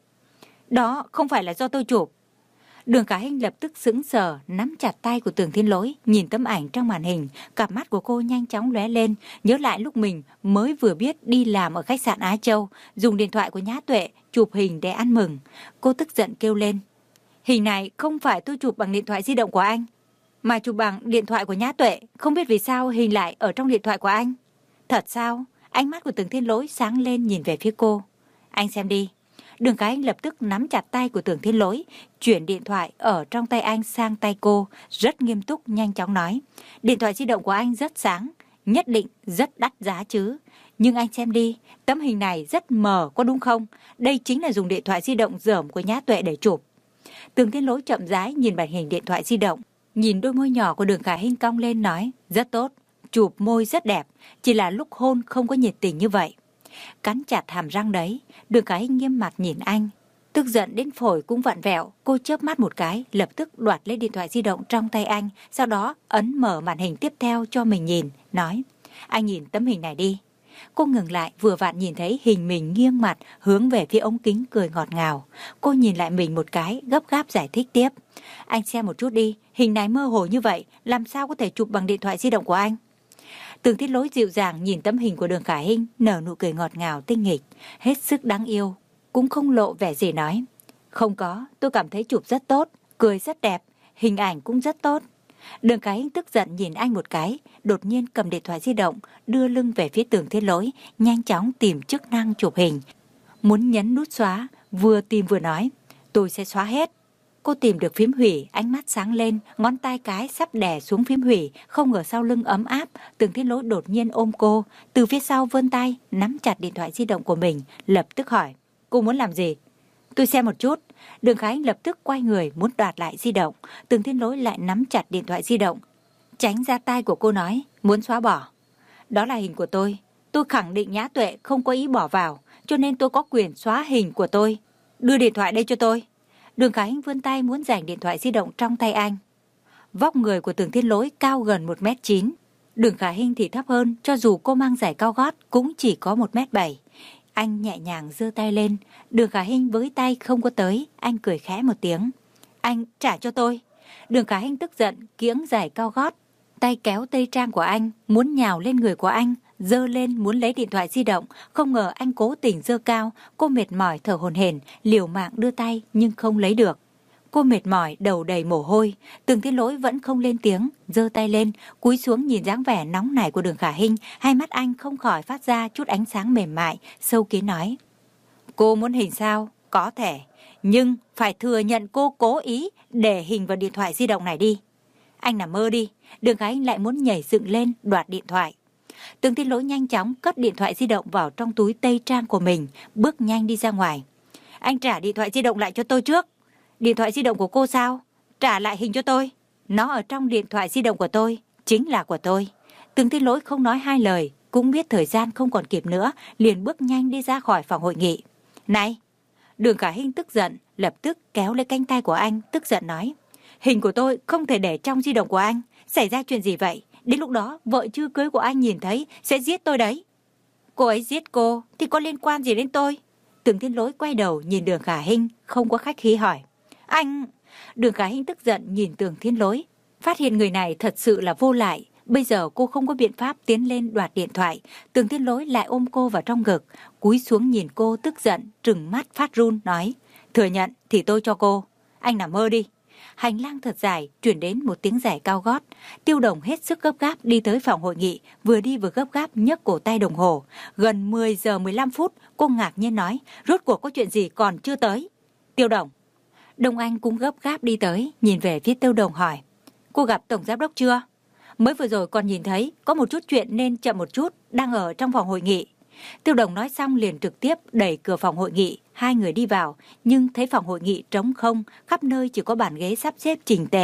Speaker 3: Đó không phải là do tôi chụp. Đường Khả Hinh lập tức sững sờ, nắm chặt tay của Tường Thiên Lỗi, nhìn tấm ảnh trong màn hình, cặp mắt của cô nhanh chóng lóe lên, nhớ lại lúc mình mới vừa biết đi làm ở khách sạn Á Châu, dùng điện thoại của Nhã Tuệ chụp hình để ăn mừng. Cô tức giận kêu lên. Hình này không phải tôi chụp bằng điện thoại di động của anh, mà chụp bằng điện thoại của Nhã Tuệ, không biết vì sao hình lại ở trong điện thoại của anh. Thật sao? Ánh mắt của Tường Thiên Lỗi sáng lên nhìn về phía cô. Anh xem đi. Đường Khả Hinh lập tức nắm chặt tay của Tường Thiên Lỗi, chuyển điện thoại ở trong tay anh sang tay cô, rất nghiêm túc nhanh chóng nói. Điện thoại di động của anh rất sáng, nhất định rất đắt giá chứ. Nhưng anh xem đi, tấm hình này rất mờ có đúng không? Đây chính là dùng điện thoại di động dởm của Nhã Tuệ để chụp. Tường Thiên Lỗi chậm rãi nhìn màn hình điện thoại di động, nhìn đôi môi nhỏ của Đường Khả Hinh cong lên nói, rất tốt, chụp môi rất đẹp, chỉ là lúc hôn không có nhiệt tình như vậy. Cắn chặt hàm răng đấy, Đường Khả Hinh nghiêm mặt nhìn anh, tức giận đến phổi cũng vặn vẹo. Cô chớp mắt một cái, lập tức đoạt lấy điện thoại di động trong tay anh, sau đó ấn mở màn hình tiếp theo cho mình nhìn, nói, anh nhìn tấm hình này đi. Cô ngừng lại, vừa vặn nhìn thấy hình mình nghiêng mặt hướng về phía ống kính cười ngọt ngào. Cô nhìn lại mình một cái, gấp gáp giải thích tiếp. Anh xem một chút đi, hình này mơ hồ như vậy, làm sao có thể chụp bằng điện thoại di động của anh? Tường Thiên Lỗi dịu dàng nhìn tấm hình của Đường Khả Hinh, nở nụ cười ngọt ngào tinh nghịch, hết sức đáng yêu, cũng không lộ vẻ gì nói. Không có, tôi cảm thấy chụp rất tốt, cười rất đẹp, hình ảnh cũng rất tốt. Đường Khả Hinh tức giận nhìn anh một cái, đột nhiên cầm điện thoại di động, đưa lưng về phía Tường Thiên Lỗi, nhanh chóng tìm chức năng chụp hình. Muốn nhấn nút xóa, vừa tìm vừa nói, tôi sẽ xóa hết. Cô tìm được phím hủy, ánh mắt sáng lên, ngón tay cái sắp đè xuống phím hủy, không ngờ sau lưng ấm áp. Tường Thiên Lỗi đột nhiên ôm cô, từ phía sau vươn tay, nắm chặt điện thoại di động của mình, lập tức hỏi, cô muốn làm gì? Tôi xem một chút. Đường Khả Hinh lập tức quay người muốn đoạt lại di động. Tường Thiên Lỗi lại nắm chặt điện thoại di động, tránh ra tay của cô nói, muốn xóa bỏ. Đó là hình của tôi, tôi khẳng định Nhã Tuệ không có ý bỏ vào, cho nên tôi có quyền xóa hình của tôi. Đưa điện thoại đây cho tôi. Đường Khả Hinh vươn tay muốn giành điện thoại di động trong tay anh. Vóc người của Tường Thiên Lỗi cao gần một mét chín. Đường Khả Hinh thì thấp hơn, cho dù cô mang giày cao gót cũng chỉ có một mét bảy. Anh nhẹ nhàng giơ tay lên, Đường Khả Hinh với tay không có tới, anh cười khẽ một tiếng. Anh trả cho tôi. Đường Khả Hinh tức giận, kiễng giày cao gót, tay kéo tây trang của anh, muốn nhào lên người của anh, giơ lên muốn lấy điện thoại di động, không ngờ anh cố tình giơ cao. Cô mệt mỏi thở hổn hển, liều mạng đưa tay nhưng không lấy được. Cô mệt mỏi, đầu đầy mồ hôi. Tường Thiên Lỗi vẫn không lên tiếng, giơ tay lên, cúi xuống nhìn dáng vẻ nóng nảy của Đường Khả Hinh, hai mắt anh không khỏi phát ra chút ánh sáng mềm mại, sâu kín nói: "Cô muốn hình sao? Có thể, nhưng phải thừa nhận cô cố ý để hình vào điện thoại di động này đi." Anh nằm mơ đi. Đường Khả Hinh lại muốn nhảy dựng lên đoạt điện thoại. Tường Thiên Lỗi nhanh chóng cất điện thoại di động vào trong túi tây trang của mình, bước nhanh đi ra ngoài. "Anh trả điện thoại di động lại cho tôi trước." "Điện thoại di động của cô sao? Trả lại hình cho tôi." "Nó ở trong điện thoại di động của tôi, chính là của tôi." Tường Thiên Lỗi không nói hai lời, cũng biết thời gian không còn kịp nữa, liền bước nhanh đi ra khỏi phòng hội nghị. "Này!" Đường Khả Hinh tức giận, lập tức kéo lấy cánh tay của anh, tức giận nói: "Hình của tôi không thể để trong di động của anh. Xảy ra chuyện gì vậy? Đến lúc đó vợ chưa cưới của anh nhìn thấy sẽ giết tôi đấy." "Cô ấy giết cô thì có liên quan gì đến tôi?" Tường Thiên Lỗi quay đầu nhìn Đường Khả Hinh, không có khách khí hỏi: "Anh..." Đường Khả Hinh tức giận nhìn Tường Thiên Lỗi, phát hiện người này thật sự là vô lại. Bây giờ cô không có biện pháp tiến lên đoạt điện thoại. Tường Thiên Lỗi lại ôm cô vào trong ngực, cúi xuống nhìn cô tức giận, trừng mắt phát run nói: "Thừa nhận thì tôi cho cô. Anh nằm mơ đi." Hành lang thật dài, chuyển đến một tiếng giày cao gót. Tiêu Đồng hết sức gấp gáp đi tới phòng hội nghị, vừa đi vừa gấp gáp nhấc cổ tay đồng hồ. Gần mười giờ mười lăm phút, cô ngạc nhiên nói: "Rốt cuộc có chuyện gì còn chưa tới?" "Tiêu Đồng." Đông Anh cũng gấp gáp đi tới, nhìn về phía Tiêu Đồng hỏi: "Cô gặp tổng giám đốc chưa?" "Mới vừa rồi còn nhìn thấy, có một chút chuyện nên chậm một chút, đang ở trong phòng hội nghị." Tiêu Đồng nói xong liền trực tiếp đẩy cửa phòng hội nghị, hai người đi vào, nhưng thấy phòng hội nghị trống không, khắp nơi chỉ có bàn ghế sắp xếp chỉnh tề,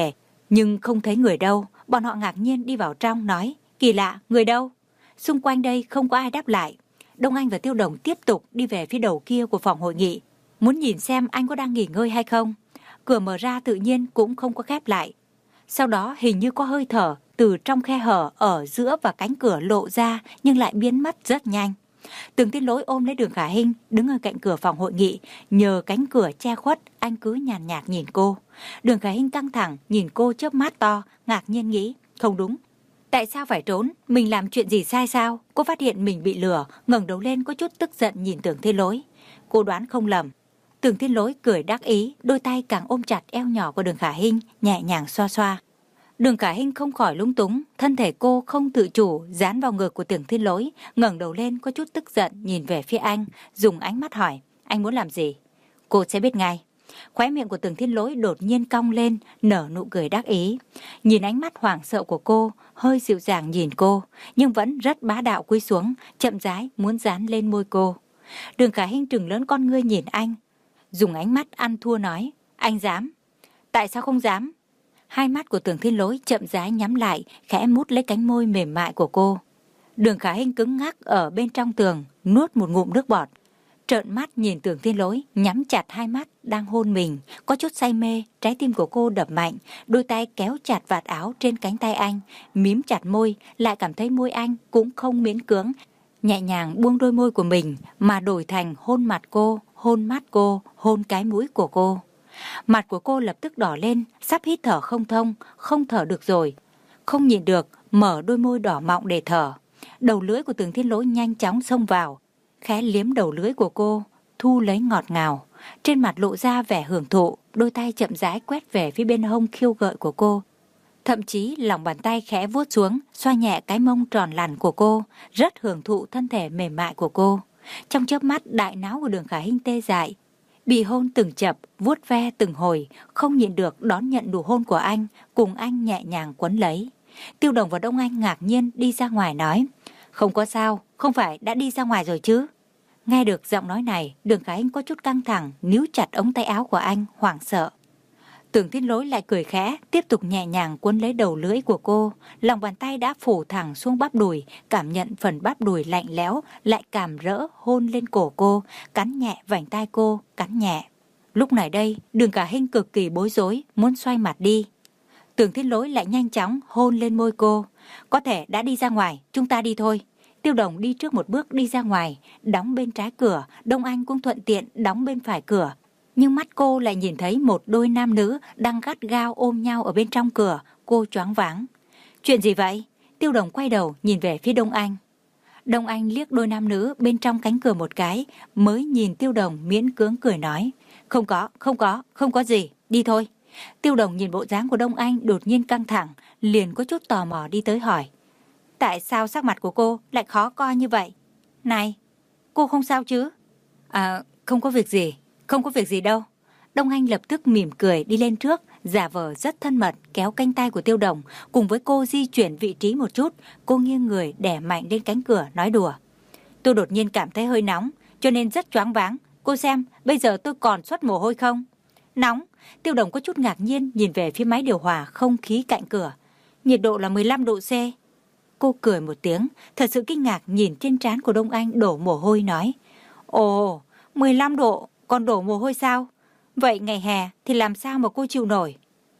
Speaker 3: Nhưng không thấy người đâu, bọn họ ngạc nhiên đi vào trong nói, kỳ lạ, người đâu? Xung quanh đây không có ai đáp lại. Đông Anh và Tiêu Đồng tiếp tục đi về phía đầu kia của phòng hội nghị, muốn nhìn xem anh có đang nghỉ ngơi hay không. Cửa mở ra tự nhiên cũng không có khép lại. Sau đó hình như có hơi thở từ trong khe hở ở giữa và cánh cửa lộ ra nhưng lại biến mất rất nhanh. Tưởng Thiên Lỗi ôm lấy Đường Khả Hinh đứng ở cạnh cửa phòng hội nghị, nhờ cánh cửa che khuất, anh cứ nhàn nhạt, nhạt nhìn cô. Đường Khả Hinh căng thẳng nhìn cô chớp mắt to, ngạc nhiên nghĩ, không đúng. Tại sao phải trốn? Mình làm chuyện gì sai sao? Cô phát hiện mình bị lừa, ngẩng đầu lên có chút tức giận nhìn Tưởng Thiên Lỗi. Cô đoán không lầm. Tưởng Thiên Lỗi cười đắc ý, đôi tay càng ôm chặt eo nhỏ của Đường Khả Hinh, nhẹ nhàng xoa xoa. Đường Khả Hinh không khỏi lúng túng, thân thể cô không tự chủ dán vào ngực của Tưởng Thiên Lỗi, ngẩng đầu lên có chút tức giận nhìn về phía anh, dùng ánh mắt hỏi, anh muốn làm gì? Cô sẽ biết ngay. Khóe miệng của Tưởng Thiên Lỗi đột nhiên cong lên, nở nụ cười đắc ý. Nhìn ánh mắt hoảng sợ của cô, hơi dịu dàng nhìn cô, nhưng vẫn rất bá đạo cúi xuống, chậm rãi muốn dán lên môi cô. Đường Khả Hinh trừng lớn con ngươi nhìn anh, dùng ánh mắt ăn thua nói, anh dám? Tại sao không dám? Hai mắt của Tưởng Thiên Lỗi chậm rãi nhắm lại, khẽ mút lấy cánh môi mềm mại của cô. Đường Khả Hinh cứng ngắc ở bên trong tường, nuốt một ngụm nước bọt. Trợn mắt nhìn Tưởng Thiên Lỗi, nhắm chặt hai mắt, đang hôn mình, có chút say mê, trái tim của cô đập mạnh, đôi tay kéo chặt vạt áo trên cánh tay anh, mím chặt môi, lại cảm thấy môi anh cũng không miễn cưỡng, nhẹ nhàng buông đôi môi của mình, mà đổi thành hôn mặt cô, hôn mắt cô, hôn cái mũi của cô. Mặt của cô lập tức đỏ lên, sắp hít thở không thông, không thở được rồi. Không nhịn được, mở đôi môi đỏ mọng để thở. Đầu lưỡi của Tưởng Thiên Lỗi nhanh chóng xông vào, khẽ liếm đầu lưỡi của cô, thu lấy ngọt ngào. Trên mặt lộ ra vẻ hưởng thụ, đôi tay chậm rãi quét về phía bên hông khiêu gợi của cô. Thậm chí lòng bàn tay khẽ vuốt xuống, xoa nhẹ cái mông tròn lằn của cô, rất hưởng thụ thân thể mềm mại của cô. Trong chớp mắt, đại não của Đường Khả Hinh tê dại, bị hôn từng chập, vuốt ve từng hồi, không nhịn được đón nhận nụ hôn của anh, cùng anh nhẹ nhàng quấn lấy. Tiêu Đồng và Đông Anh ngạc nhiên đi ra ngoài nói, không có sao, không phải đã đi ra ngoài rồi chứ? Nghe được giọng nói này, Đường Khả Hinh có chút căng thẳng, níu chặt ống tay áo của anh, hoảng sợ. Tưởng Thiên Lỗi lại cười khẽ, tiếp tục nhẹ nhàng quấn lấy đầu lưỡi của cô, lòng bàn tay đã phủ thẳng xuống bắp đùi, cảm nhận phần bắp đùi lạnh lẽo, lại cảm rỡ hôn lên cổ cô, cắn nhẹ vành tai cô, cắn nhẹ. Lúc này đây, Đường Khả Hinh cực kỳ bối rối, muốn xoay mặt đi. Tưởng Thiên Lỗi lại nhanh chóng hôn lên môi cô, có thể đã đi ra ngoài, chúng ta đi thôi. Tiêu Đồng đi trước một bước đi ra ngoài, đóng bên trái cửa, Đông Anh cũng thuận tiện đóng bên phải cửa. Nhưng mắt cô lại nhìn thấy một đôi nam nữ đang gắt gao ôm nhau ở bên trong cửa, cô choáng váng. Chuyện gì vậy? Tiêu Đồng quay đầu nhìn về phía Đông Anh. Đông Anh liếc đôi nam nữ bên trong cánh cửa một cái, mới nhìn Tiêu Đồng miễn cưỡng cười nói. Không có, không có, không có gì, đi thôi. Tiêu Đồng nhìn bộ dáng của Đông Anh đột nhiên căng thẳng, liền có chút tò mò đi tới hỏi. Tại sao sắc mặt của cô lại khó coi như vậy? Này, cô không sao chứ? À, không có việc gì. Không có việc gì đâu. Đông Anh lập tức mỉm cười đi lên trước, giả vờ rất thân mật kéo cánh tay của Tiêu Đồng, cùng với cô di chuyển vị trí một chút. Cô nghiêng người đè mạnh lên cánh cửa nói đùa. Tôi đột nhiên cảm thấy hơi nóng, cho nên rất choáng váng. Cô xem, bây giờ tôi còn xuất mồ hôi không? Nóng. Tiêu Đồng có chút ngạc nhiên nhìn về phía máy điều hòa không khí cạnh cửa. Nhiệt độ là mười lăm độ C. Cô cười một tiếng, thật sự kinh ngạc nhìn trên trán của Đông Anh đổ mồ hôi nói. Ồ, mười lăm độ, còn đổ mồ hôi sao? Vậy ngày hè thì làm sao mà cô chịu nổi?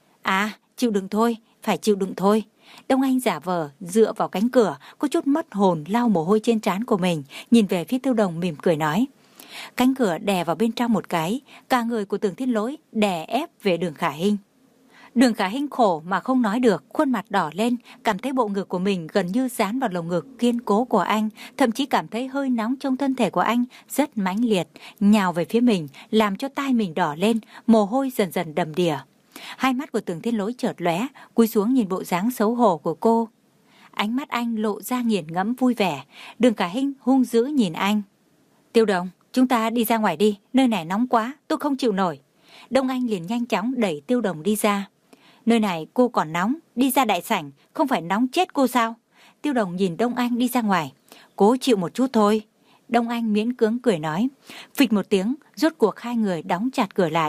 Speaker 3: À, chịu đựng thôi, phải chịu đựng thôi. Đông Anh giả vờ dựa vào cánh cửa, có chút mất hồn lau mồ hôi trên trán của mình, nhìn về phía Tiêu Đồng mỉm cười nói. Cánh cửa đè vào bên trong một cái, cả người của Tưởng Thiên Lỗi đè ép về Đường Khả Hinh. Đường Khả Hinh khổ mà không nói được, khuôn mặt đỏ lên, cảm thấy bộ ngực của mình gần như dán vào lồng ngực kiên cố của anh, thậm chí cảm thấy hơi nóng trong thân thể của anh rất mãnh liệt, nhào về phía mình, làm cho tai mình đỏ lên, mồ hôi dần dần đầm đìa. Hai mắt của Tưởng Thiên Lỗi chợt lóe, cúi xuống nhìn bộ dáng xấu hổ của cô. Ánh mắt anh lộ ra nghiền ngẫm vui vẻ. Đường Khả Hinh hung dữ nhìn anh. Tiêu Đồng, chúng ta đi ra ngoài đi, nơi này nóng quá, tôi không chịu nổi. Đông Anh liền nhanh chóng đẩy Tiêu Đồng đi ra. Nơi này cô còn nóng, đi ra đại sảnh, không phải nóng chết cô sao? Tiêu Đồng nhìn Đông Anh đi ra ngoài. Cố chịu một chút thôi. Đông Anh miễn cưỡng cười nói. Phịch một tiếng, rốt cuộc hai người đóng chặt cửa lại.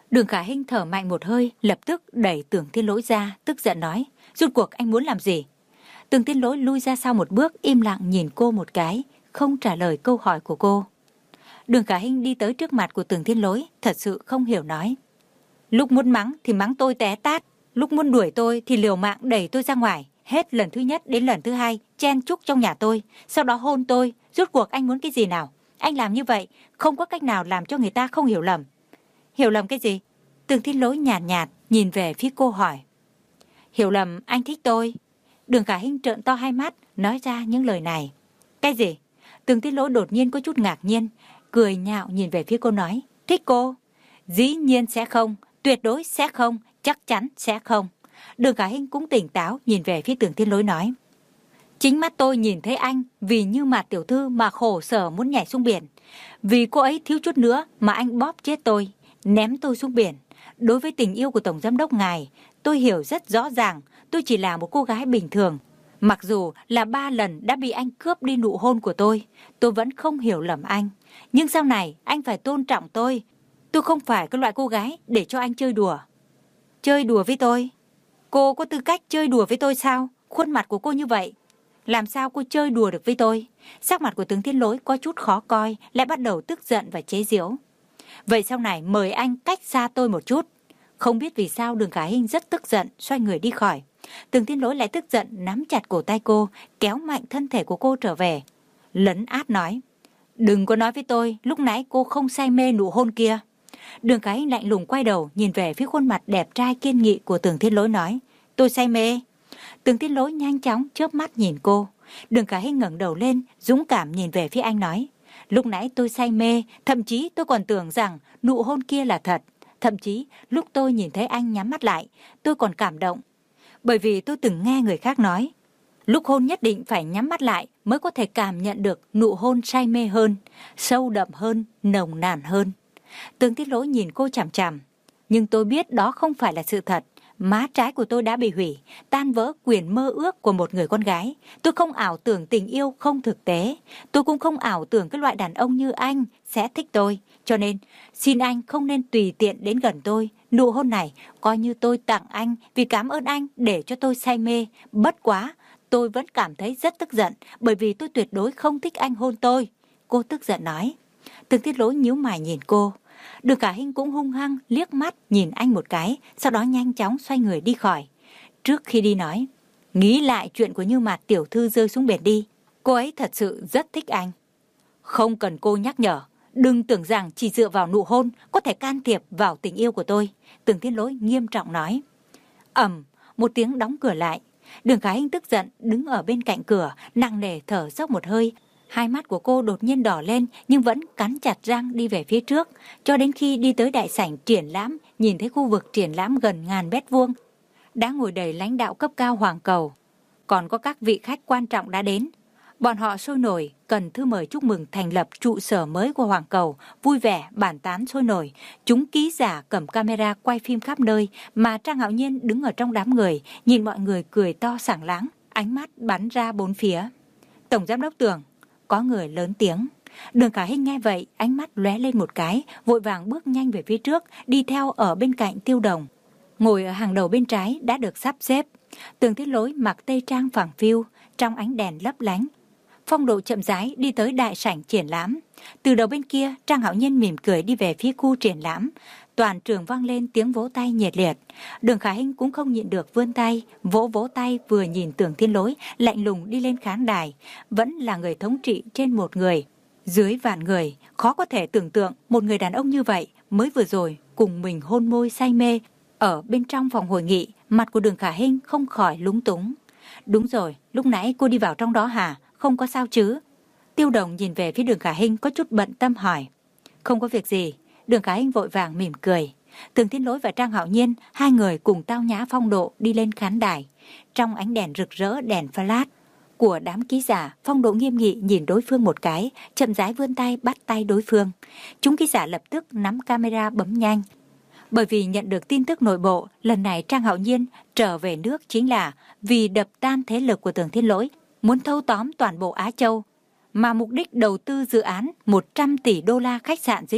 Speaker 3: Đường Khả Hinh thở mạnh một hơi, lập tức đẩy Tưởng Thiên Lỗi ra, tức giận nói, rốt cuộc anh muốn làm gì? Tưởng Thiên Lỗi lui ra sau một bước, im lặng nhìn cô một cái, không trả lời câu hỏi của cô. Đường Khả Hinh đi tới trước mặt của Tưởng Thiên Lỗi, thật sự không hiểu nói. Lúc muốn mắng thì mắng tôi té tát, lúc muốn đuổi tôi thì liều mạng đẩy tôi ra ngoài, hết lần thứ nhất đến lần thứ hai, chen chúc trong nhà tôi, sau đó hôn tôi, rốt cuộc anh muốn cái gì nào? Anh làm như vậy, không có cách nào làm cho người ta không hiểu lầm. Hiểu lầm cái gì? Tưởng Thiên Lỗi nhạt nhạt, nhìn về phía cô hỏi. Hiểu lầm anh thích tôi. Đường Khả Hinh trợn to hai mắt, nói ra những lời này. Cái gì? Tưởng Thiên Lỗi đột nhiên có chút ngạc nhiên, cười nhạo nhìn về phía cô nói. Thích cô? Dĩ nhiên sẽ không, tuyệt đối sẽ không, chắc chắn sẽ không. Đường Khả Hinh cũng tỉnh táo nhìn về phía Tưởng Thiên Lỗi nói. Chính mắt tôi nhìn thấy anh vì Như Mạt tiểu thư mà khổ sở muốn nhảy xuống biển. Vì cô ấy thiếu chút nữa mà anh bóp chết tôi, ném tôi xuống biển. Đối với tình yêu của Tổng Giám đốc ngài, tôi hiểu rất rõ ràng, tôi chỉ là một cô gái bình thường. Mặc dù là ba lần đã bị anh cướp đi nụ hôn của tôi, tôi vẫn không hiểu lầm anh. Nhưng sau này anh phải tôn trọng tôi. Tôi không phải cái loại cô gái để cho anh chơi đùa. Chơi đùa với tôi? Cô có tư cách chơi đùa với tôi sao? Khuôn mặt của cô như vậy, làm sao cô chơi đùa được với tôi? Sắc mặt của Tưởng Thiên Lỗi có chút khó coi, lại bắt đầu tức giận và chế giễu. Vậy sau này mời anh cách xa tôi một chút. Không biết vì sao Đường Khả Hinh rất tức giận, xoay người đi khỏi. Tưởng Thiên Lỗi lại tức giận nắm chặt cổ tay cô, kéo mạnh thân thể của cô trở về. Lấn át nói, đừng có nói với tôi lúc nãy cô không say mê nụ hôn kia. Đường Khả Hinh lạnh lùng quay đầu nhìn về phía khuôn mặt đẹp trai kiên nghị của Tưởng Thiên Lỗi nói, tôi say mê. Tưởng Thiên Lỗi nhanh chóng chớp mắt nhìn cô. Đường Khả Hinh ngẩng đầu lên, dũng cảm nhìn về phía anh nói, lúc nãy tôi say mê, thậm chí tôi còn tưởng rằng nụ hôn kia là thật. Thậm chí lúc tôi nhìn thấy anh nhắm mắt lại, tôi còn cảm động. Bởi vì tôi từng nghe người khác nói, lúc hôn nhất định phải nhắm mắt lại mới có thể cảm nhận được nụ hôn say mê hơn, sâu đậm hơn, nồng nàn hơn. Tưởng Thiên Lỗi nhìn cô chằm chằm, nhưng tôi biết đó không phải là sự thật. Má trái của tôi đã bị hủy, tan vỡ quyền mơ ước của một người con gái. Tôi không ảo tưởng tình yêu không thực tế. Tôi cũng không ảo tưởng cái loại đàn ông như anh sẽ thích tôi. Cho nên, xin anh không nên tùy tiện đến gần tôi. Nụ hôn này coi như tôi tặng anh vì cảm ơn anh để cho tôi say mê. Bất quá, tôi vẫn cảm thấy rất tức giận bởi vì tôi tuyệt đối không thích anh hôn tôi. Cô tức giận nói. Tưởng Thiên Lỗi nhíu mày nhìn cô. Đường Khả Hinh cũng hung hăng liếc mắt nhìn anh một cái, sau đó nhanh chóng xoay người đi khỏi. Trước khi đi nói, nghĩ lại chuyện của Như Mạt tiểu thư rơi xuống biển đi, cô ấy thật sự rất thích anh. Không cần cô nhắc nhở, đừng tưởng rằng chỉ dựa vào nụ hôn có thể can thiệp vào tình yêu của tôi. Tưởng Thiên Lỗi nghiêm trọng nói. Ầm, một tiếng đóng cửa lại. Đường Khả Hinh tức giận đứng ở bên cạnh cửa, nặng nề thở dốc một hơi. Hai mắt của cô đột nhiên đỏ lên nhưng vẫn cắn chặt răng đi về phía trước, cho đến khi đi tới đại sảnh triển lãm, nhìn thấy khu vực triển lãm gần ngàn mét vuông. Đã ngồi đầy lãnh đạo cấp cao Hoàng Cầu. Còn có các vị khách quan trọng đã đến. Bọn họ sôi nổi, cần thư mời chúc mừng thành lập trụ sở mới của Hoàng Cầu, vui vẻ, bàn tán sôi nổi. Chúng ký giả cầm camera quay phim khắp nơi, mà Trang Hạo Nhiên đứng ở trong đám người, nhìn mọi người cười to sảng láng, ánh mắt bắn ra bốn phía. Tổng giám đốc Tưởng, có người lớn tiếng. Đường Khả Hinh nghe vậy, ánh mắt lóe lên một cái, vội vàng bước nhanh về phía trước, đi theo ở bên cạnh Tiêu Đồng. Ngồi ở hàng đầu bên trái đã được sắp xếp. Tưởng Thiên Lỗi mặc tây trang phẳng phiu, trong ánh đèn lấp lánh. Phong Độ chậm rãi đi tới đại sảnh triển lãm. Từ đầu bên kia, Trang Hạo Nhiên mỉm cười đi về phía khu triển lãm. Toàn trường vang lên tiếng vỗ tay nhiệt liệt. Đường Khả Hinh cũng không nhịn được vươn tay, vỗ vỗ tay vừa nhìn Tưởng Thiên Lỗi lạnh lùng đi lên khán đài. Vẫn là người thống trị trên một người, dưới vạn người. Khó có thể tưởng tượng một người đàn ông như vậy mới vừa rồi cùng mình hôn môi say mê. Ở bên trong phòng hội nghị, mặt của Đường Khả Hinh không khỏi lúng túng. Đúng rồi, lúc nãy cô đi vào trong đó hả? Không có sao chứ? Tiêu Đồng nhìn về phía Đường Khả Hinh có chút bận tâm hỏi. Không có việc gì. Đường Khả Hinh vội vàng mỉm cười. Tưởng Thiên Lỗi và Trang Hạo Nhiên, hai người cùng Tao Nhã Phong Độ đi lên khán đài. Trong ánh đèn rực rỡ đèn flash của đám ký giả, Phong Độ nghiêm nghị nhìn đối phương một cái, chậm rãi vươn tay bắt tay đối phương. Chúng ký giả lập tức nắm camera bấm nhanh. Bởi vì nhận được tin tức nội bộ, lần này Trang Hạo Nhiên trở về nước chính là vì đập tan thế lực của Tưởng Thiên Lỗi, muốn thâu tóm toàn bộ Á Châu. Mà mục đích đầu tư dự án một trăm tỷ đô la khách sạn dưới nước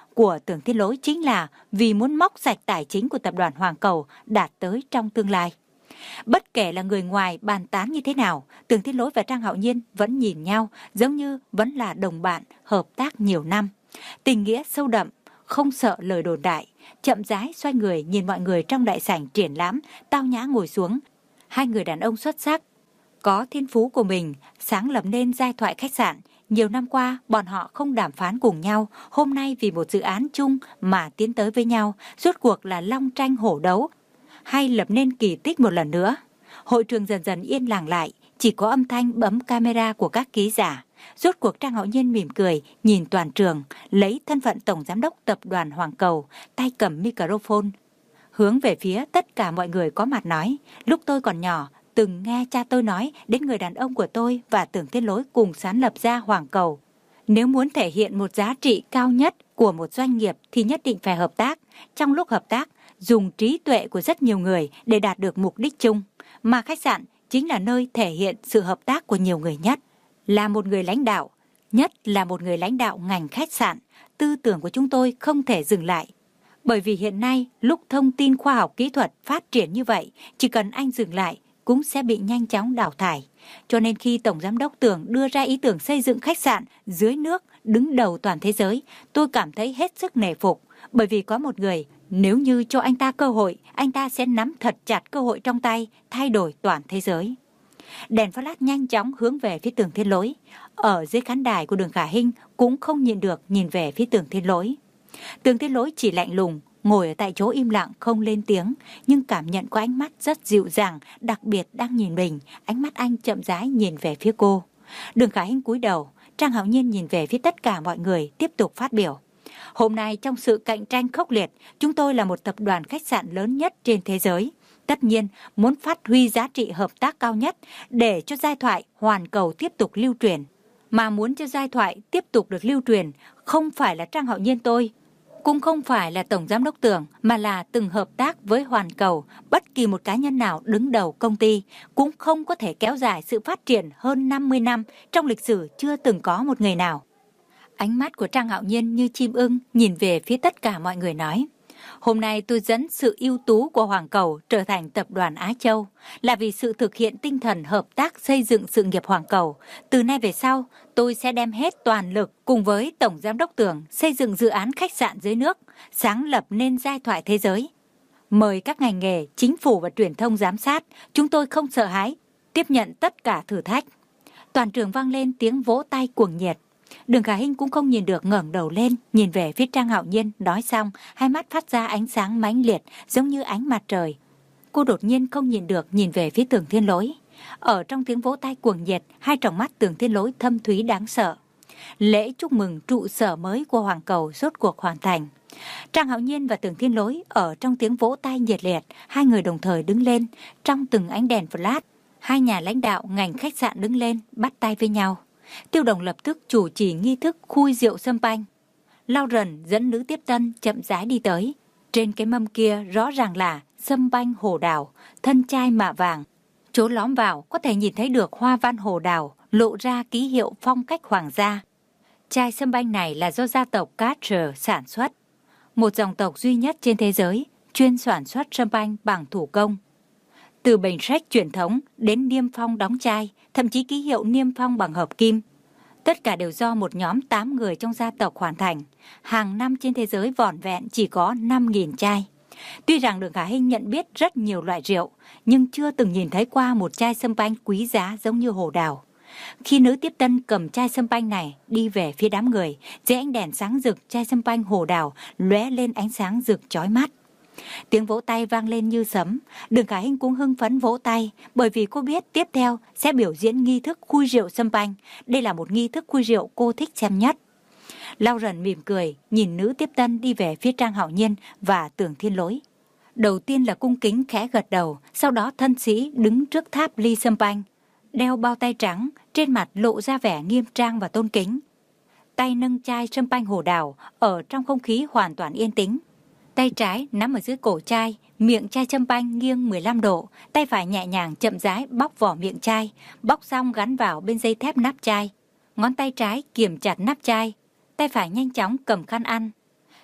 Speaker 3: của Tưởng Thiên Lỗi chính là vì muốn móc sạch tài chính của tập đoàn Hoàng Cầu đạt tới trong tương lai. Bất kể là người ngoài bàn tán như thế nào, Tưởng Thiên Lỗi và Trang Hạo Nhiên vẫn nhìn nhau giống như vẫn là đồng bạn hợp tác nhiều năm. Tình nghĩa sâu đậm, không sợ lời đồn đại, chậm rãi xoay người nhìn mọi người trong đại sảnh triển lãm, tao nhã ngồi xuống. Hai người đàn ông xuất sắc, có thiên phú của mình, sáng lập nên giai thoại khách sạn. Nhiều năm qua, bọn họ không đàm phán cùng nhau, hôm nay vì một dự án chung mà tiến tới với nhau, rốt cuộc là long tranh hổ đấu, hay lập nên kỳ tích một lần nữa. Hội trường dần dần yên lặng lại, chỉ có âm thanh bấm camera của các ký giả. Rốt cuộc Trang Hạo Nhiên mỉm cười, nhìn toàn trường, lấy thân phận Tổng Giám đốc Tập đoàn Hoàng Cầu, tay cầm microphone, hướng về phía tất cả mọi người có mặt nói, lúc tôi còn nhỏ, từng nghe cha tôi nói đến người đàn ông của tôi và Tưởng Thiên Lỗi cùng sáng lập ra Hoàng Cầu. Nếu muốn thể hiện một giá trị cao nhất của một doanh nghiệp thì nhất định phải hợp tác. Trong lúc hợp tác, dùng trí tuệ của rất nhiều người để đạt được mục đích chung. Mà khách sạn chính là nơi thể hiện sự hợp tác của nhiều người nhất. Là một người lãnh đạo, nhất là một người lãnh đạo ngành khách sạn, tư tưởng của chúng tôi không thể dừng lại. Bởi vì hiện nay, lúc thông tin khoa học kỹ thuật phát triển như vậy, chỉ cần anh dừng lại, cũng sẽ bị nhanh chóng đào thải. Cho nên khi Tổng Giám đốc Tưởng đưa ra ý tưởng xây dựng khách sạn dưới nước đứng đầu toàn thế giới, tôi cảm thấy hết sức nể phục. Bởi vì có một người, nếu như cho anh ta cơ hội, anh ta sẽ nắm thật chặt cơ hội trong tay, thay đổi toàn thế giới. Đèn flash nhanh chóng hướng về phía Tưởng Thiên Lỗi. Ở dưới khán đài của Đường Khả Hinh cũng không nhịn được nhìn về phía Tưởng Thiên Lỗi. Tưởng Thiên Lỗi chỉ lạnh lùng, ngồi ở tại chỗ im lặng không lên tiếng, nhưng cảm nhận có ánh mắt rất dịu dàng, đặc biệt đang nhìn mình. Ánh mắt anh chậm rãi nhìn về phía cô. Đường Khả Hinh cúi đầu, Trang Hạo Nhiên nhìn về phía tất cả mọi người, tiếp tục phát biểu. Hôm nay trong sự cạnh tranh khốc liệt, chúng tôi là một tập đoàn khách sạn lớn nhất trên thế giới. Tất nhiên, muốn phát huy giá trị hợp tác cao nhất để cho giai thoại Hoàn Cầu tiếp tục lưu truyền. Mà muốn cho giai thoại tiếp tục được lưu truyền, không phải là Trang Hạo Nhiên tôi, cũng không phải là Tổng Giám đốc Tưởng, mà là từng hợp tác với Hoàn Cầu. Bất kỳ một cá nhân nào đứng đầu công ty cũng không có thể kéo dài sự phát triển hơn năm mươi năm, trong lịch sử chưa từng có một người nào. Ánh mắt của Trang Hạo Nhiên như chim ưng nhìn về phía tất cả mọi người nói. Hôm nay tôi dẫn sự ưu tú của Hoàng Cầu trở thành tập đoàn Á Châu là vì sự thực hiện tinh thần hợp tác xây dựng sự nghiệp Hoàng Cầu. Từ nay về sau, tôi sẽ đem hết toàn lực cùng với Tổng Giám đốc Tưởng xây dựng dự án khách sạn dưới nước, sáng lập nên giai thoại thế giới. Mời các ngành nghề, chính phủ và truyền thông giám sát, chúng tôi không sợ hãi, tiếp nhận tất cả thử thách. Toàn trường vang lên tiếng vỗ tay cuồng nhiệt. Đường Khả Hinh cũng không nhìn được ngẩng đầu lên, nhìn về phía Trang Hạo Nhiên, nói xong, hai mắt phát ra ánh sáng mãnh liệt, giống như ánh mặt trời. Cô đột nhiên không nhìn được nhìn về phía Tưởng Thiên Lỗi. Ở trong tiếng vỗ tay cuồng nhiệt, hai tròng mắt Tưởng Thiên Lỗi thâm thúy đáng sợ. Lễ chúc mừng trụ sở mới của Hoàng Cầu rốt cuộc hoàn thành. Trang Hạo Nhiên và Tưởng Thiên Lỗi ở trong tiếng vỗ tay nhiệt liệt, hai người đồng thời đứng lên, trong từng ánh đèn flash, hai nhà lãnh đạo ngành khách sạn đứng lên, bắt tay với nhau. Tiêu Đồng lập tức chủ trì nghi thức khui rượu sâm panh. Lao Rần dẫn nữ tiếp tân chậm rãi đi tới. Trên cái mâm kia rõ ràng là sâm panh hồ đào, thân chai mạ vàng. Chỗ lõm vào có thể nhìn thấy được hoa văn hồ đào, lộ ra ký hiệu phong cách hoàng gia. Chai sâm panh này là do gia tộc Carter sản xuất. Một dòng tộc duy nhất trên thế giới chuyên sản xuất sâm panh bằng thủ công. Từ bình sách truyền thống đến niêm phong đóng chai, thậm chí ký hiệu niêm phong bằng hợp kim. Tất cả đều do một nhóm tám người trong gia tộc hoàn thành. Hàng năm trên thế giới vỏn vẹn chỉ có năm nghìn chai. Tuy rằng Đường Khả Hinh nhận biết rất nhiều loại rượu, nhưng chưa từng nhìn thấy qua một chai sâm panh quý giá giống như hồ đào. Khi nữ tiếp tân cầm chai sâm panh này đi về phía đám người, dưới ánh đèn sáng rực, chai sâm panh hồ đào lóe lên ánh sáng rực chói mắt. Tiếng vỗ tay vang lên như sấm. Đường Khả Hinh cũng hưng phấn vỗ tay, bởi vì cô biết tiếp theo sẽ biểu diễn nghi thức khui rượu sâm panh. Đây là một nghi thức khui rượu cô thích xem nhất. Lao Rần mỉm cười, nhìn nữ tiếp tân đi về phía Trang Hạo Nhiên và Tưởng Thiên Lỗi. Đầu tiên là cung kính khẽ gật đầu, sau đó thân sĩ đứng trước tháp ly sâm panh, đeo bao tay trắng, trên mặt lộ ra vẻ nghiêm trang và tôn kính. Tay nâng chai sâm panh hồ đào, ở trong không khí hoàn toàn yên tĩnh. Tay trái nắm ở dưới cổ chai, miệng chai sâm panh nghiêng mười lăm độ, tay phải nhẹ nhàng chậm rãi bóc vỏ miệng chai, bóc xong gắn vào bên dây thép nắp chai. Ngón tay trái kiềm chặt nắp chai, tay phải nhanh chóng cầm khăn ăn.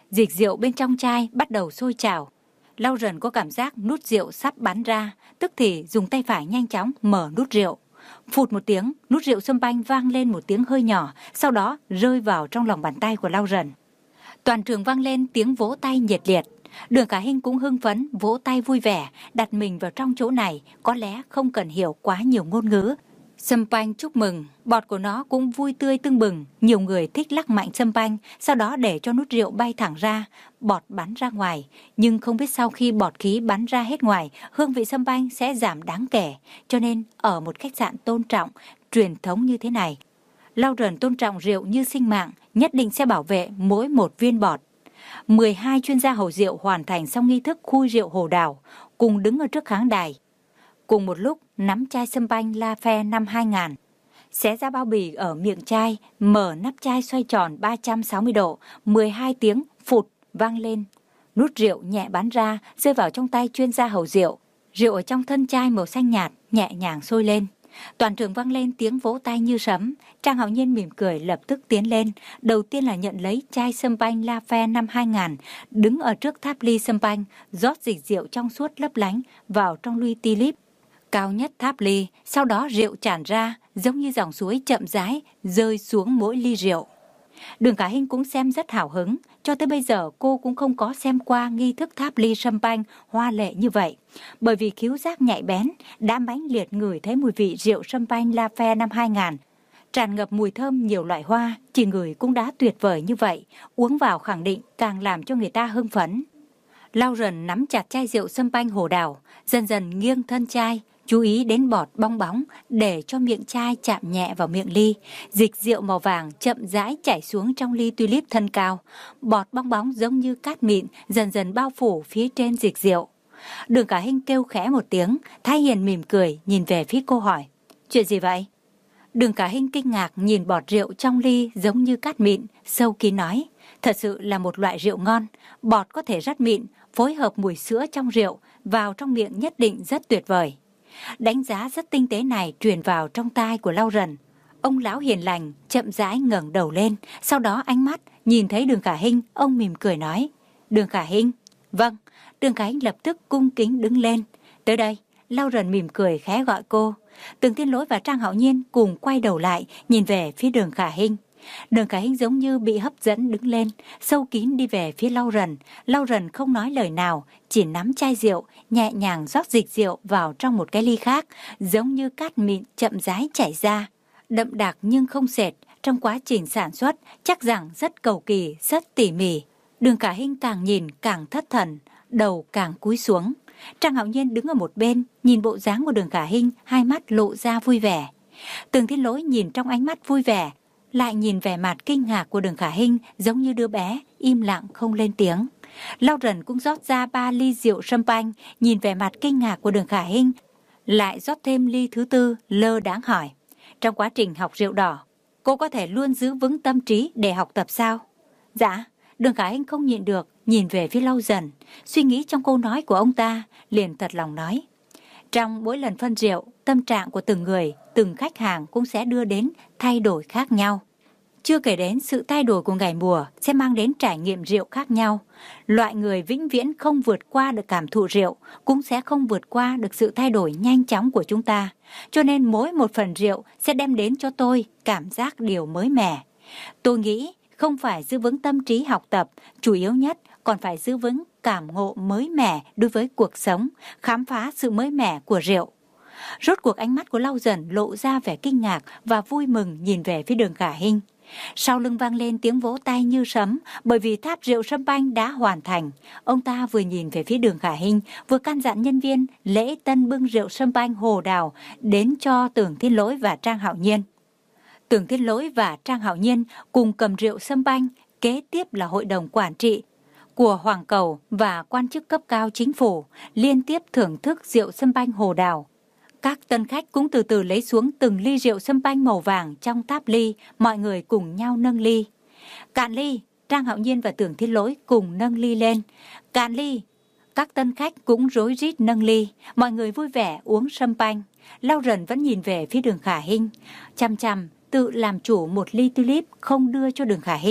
Speaker 3: Dịch rượu bên trong chai bắt đầu sôi trào. Lau Rần có cảm giác nút rượu sắp bắn ra, tức thì dùng tay phải nhanh chóng mở nút rượu. Phụt một tiếng, nút rượu sâm banh vang lên một tiếng hơi nhỏ, sau đó rơi vào trong lòng bàn tay của Lau Rần. Toàn trường vang lên tiếng vỗ tay nhiệt liệt. Đường Khả Hinh cũng hưng phấn, vỗ tay vui vẻ, đặt mình vào trong chỗ này, có lẽ không cần hiểu quá nhiều ngôn ngữ. Sâm banh chúc mừng, bọt của nó cũng vui tươi tưng bừng, nhiều người thích lắc mạnh sâm banh, sau đó để cho nút rượu bay thẳng ra, bọt bắn ra ngoài. Nhưng không biết sau khi bọt khí bắn ra hết ngoài, hương vị sâm banh sẽ giảm đáng kể, cho nên ở một khách sạn tôn trọng, truyền thống như thế này, Lau Rần tôn trọng rượu như sinh mạng, nhất định sẽ bảo vệ mỗi một viên bọt. mười hai chuyên gia hầu rượu hoàn thành xong nghi thức khui rượu hồ đào, cùng đứng ở trước khán đài. Cùng một lúc nắm chai sâm banh La Fe năm hai nghìn, xé ra bao bì ở miệng chai, mở nắp chai xoay tròn ba trăm sáu mươi độ, mười hai tiếng phụt vang lên. Nút rượu nhẹ bắn ra, rơi vào trong tay chuyên gia hầu rượu. Rượu ở trong thân chai màu xanh nhạt, nhẹ nhàng sôi lên. Toàn trường vang lên tiếng vỗ tay như sấm. Trang Hạo Nhiên mỉm cười lập tức tiến lên. Đầu tiên là nhận lấy chai sâm banh La Fe năm hai nghìn, đứng ở trước tháp ly sâm banh, rót dịch rượu trong suốt lấp lánh vào trong ly tulip cao nhất tháp ly. Sau đó rượu tràn ra, giống như dòng suối chậm rãi rơi xuống mỗi ly rượu. Đường Khả Hinh cũng xem rất hào hứng. Cho tới bây giờ cô cũng không có xem qua nghi thức tháp ly sâm banh hoa lệ như vậy. Bởi vì khứu giác nhạy bén đã mãnh liệt ngửi thấy mùi vị rượu sâm banh La Fe năm hai nghìn. Tràn ngập mùi thơm nhiều loại hoa, chỉ ngửi cũng đã tuyệt vời như vậy. Uống vào khẳng định càng làm cho người ta hưng phấn. Lau Rần nắm chặt chai rượu sâm banh hồ đào, dần dần nghiêng thân chai, chú ý đến bọt bong bóng để cho miệng chai chạm nhẹ vào miệng ly. Dịch rượu màu vàng chậm rãi chảy xuống trong ly tulip thân cao. Bọt bong bóng giống như cát mịn dần dần bao phủ phía trên dịch rượu. Đường Khả Hinh kêu khẽ một tiếng, Thái Hiền mỉm cười nhìn về phía cô hỏi: chuyện gì vậy? Đường Khả Hinh kinh ngạc nhìn bọt rượu trong ly giống như cát mịn, sâu kín nói: thật sự là một loại rượu ngon, bọt có thể rất mịn, phối hợp mùi sữa trong rượu vào trong miệng nhất định rất tuyệt vời. Đánh giá rất tinh tế này truyền vào trong tai của Lau Rần. Ông lão hiền lành chậm rãi ngẩng đầu lên, sau đó ánh mắt nhìn thấy Đường Khả Hinh, ông mỉm cười nói: Đường Khả Hinh. Vâng. Đường Khả Hinh lập tức cung kính đứng lên. Tới đây. Lau Rần mỉm cười khẽ gọi cô. Tưởng Thiên Lỗi và Trang Hạo Nhiên cùng quay đầu lại nhìn về phía Đường Khả Hinh. Đường Khả Hinh giống như bị hấp dẫn đứng lên, sâu kín đi về phía Lau Rần. Lau Rần không nói lời nào, chỉ nắm chai rượu, nhẹ nhàng rót dịch rượu vào trong một cái ly khác, giống như cát mịn chậm rãi chảy ra. Đậm đặc nhưng không sệt, trong quá trình sản xuất chắc rằng rất cầu kỳ, rất tỉ mỉ. Đường Khả Hinh càng nhìn càng thất thần, đầu càng cúi xuống. Trang Hạo Nhiên đứng ở một bên, nhìn bộ dáng của Đường Khả Hinh, hai mắt lộ ra vui vẻ. Tưởng Thiên Lỗi nhìn trong ánh mắt vui vẻ, lại nhìn vẻ mặt kinh ngạc của Đường Khả Hinh, giống như đứa bé, im lặng không lên tiếng. Lau Rần cũng rót ra ba ly rượu sâm banh, nhìn vẻ mặt kinh ngạc của Đường Khả Hinh, lại rót thêm ly thứ tư, lơ đãng hỏi: trong quá trình học rượu đỏ, cô có thể luôn giữ vững tâm trí để học tập sao? Dạ. Đường Khả Hinh không nhịn được, nhìn về phía Lau Rần, suy nghĩ trong câu nói của ông ta, liền thật lòng nói: trong mỗi lần phân rượu, tâm trạng của từng người, từng khách hàng cũng sẽ đưa đến thay đổi khác nhau. Chưa kể đến sự thay đổi của ngày mùa sẽ mang đến trải nghiệm rượu khác nhau. Loại người vĩnh viễn không vượt qua được cảm thụ rượu cũng sẽ không vượt qua được sự thay đổi nhanh chóng của chúng ta. Cho nên mỗi một phần rượu sẽ đem đến cho tôi cảm giác điều mới mẻ. Tôi nghĩ không phải giữ vững tâm trí học tập, chủ yếu nhất còn phải giữ vững cảm ngộ mới mẻ đối với cuộc sống, khám phá sự mới mẻ của rượu. Rốt cuộc ánh mắt của Lau Rần lộ ra vẻ kinh ngạc và vui mừng nhìn về phía Đường Khả Hinh. Sau lưng vang lên tiếng vỗ tay như sấm, bởi vì tháp rượu sâm banh đã hoàn thành. Ông ta vừa nhìn về phía Đường Khả Hinh, vừa căn dặn nhân viên lễ tân bưng rượu sâm banh hồ đào đến cho Tưởng Thiên Lỗi và Trang Hạo Nhiên. Tưởng Thiên Lỗi và Trang Hạo Nhiên cùng cầm rượu sâm banh, kế tiếp là hội đồng quản trị của Hoàng Cầu và quan chức cấp cao chính phủ liên tiếp thưởng thức rượu sâm banh hồ đào. Các tân khách cũng từ từ lấy xuống từng ly rượu sâm banh màu vàng trong tháp ly, mọi người cùng nhau nâng ly. Cạn ly. Trang Hạo Nhiên và Tưởng Thiên Lỗi cùng nâng ly lên. Cạn ly. Các tân khách cũng rối rít nâng ly, mọi người vui vẻ uống sâm banh. Lau Rần vẫn nhìn về phía Đường Khả Hinh, chăm chăm tự làm chủ một ly tulip không đưa cho Đường Khả Hinh.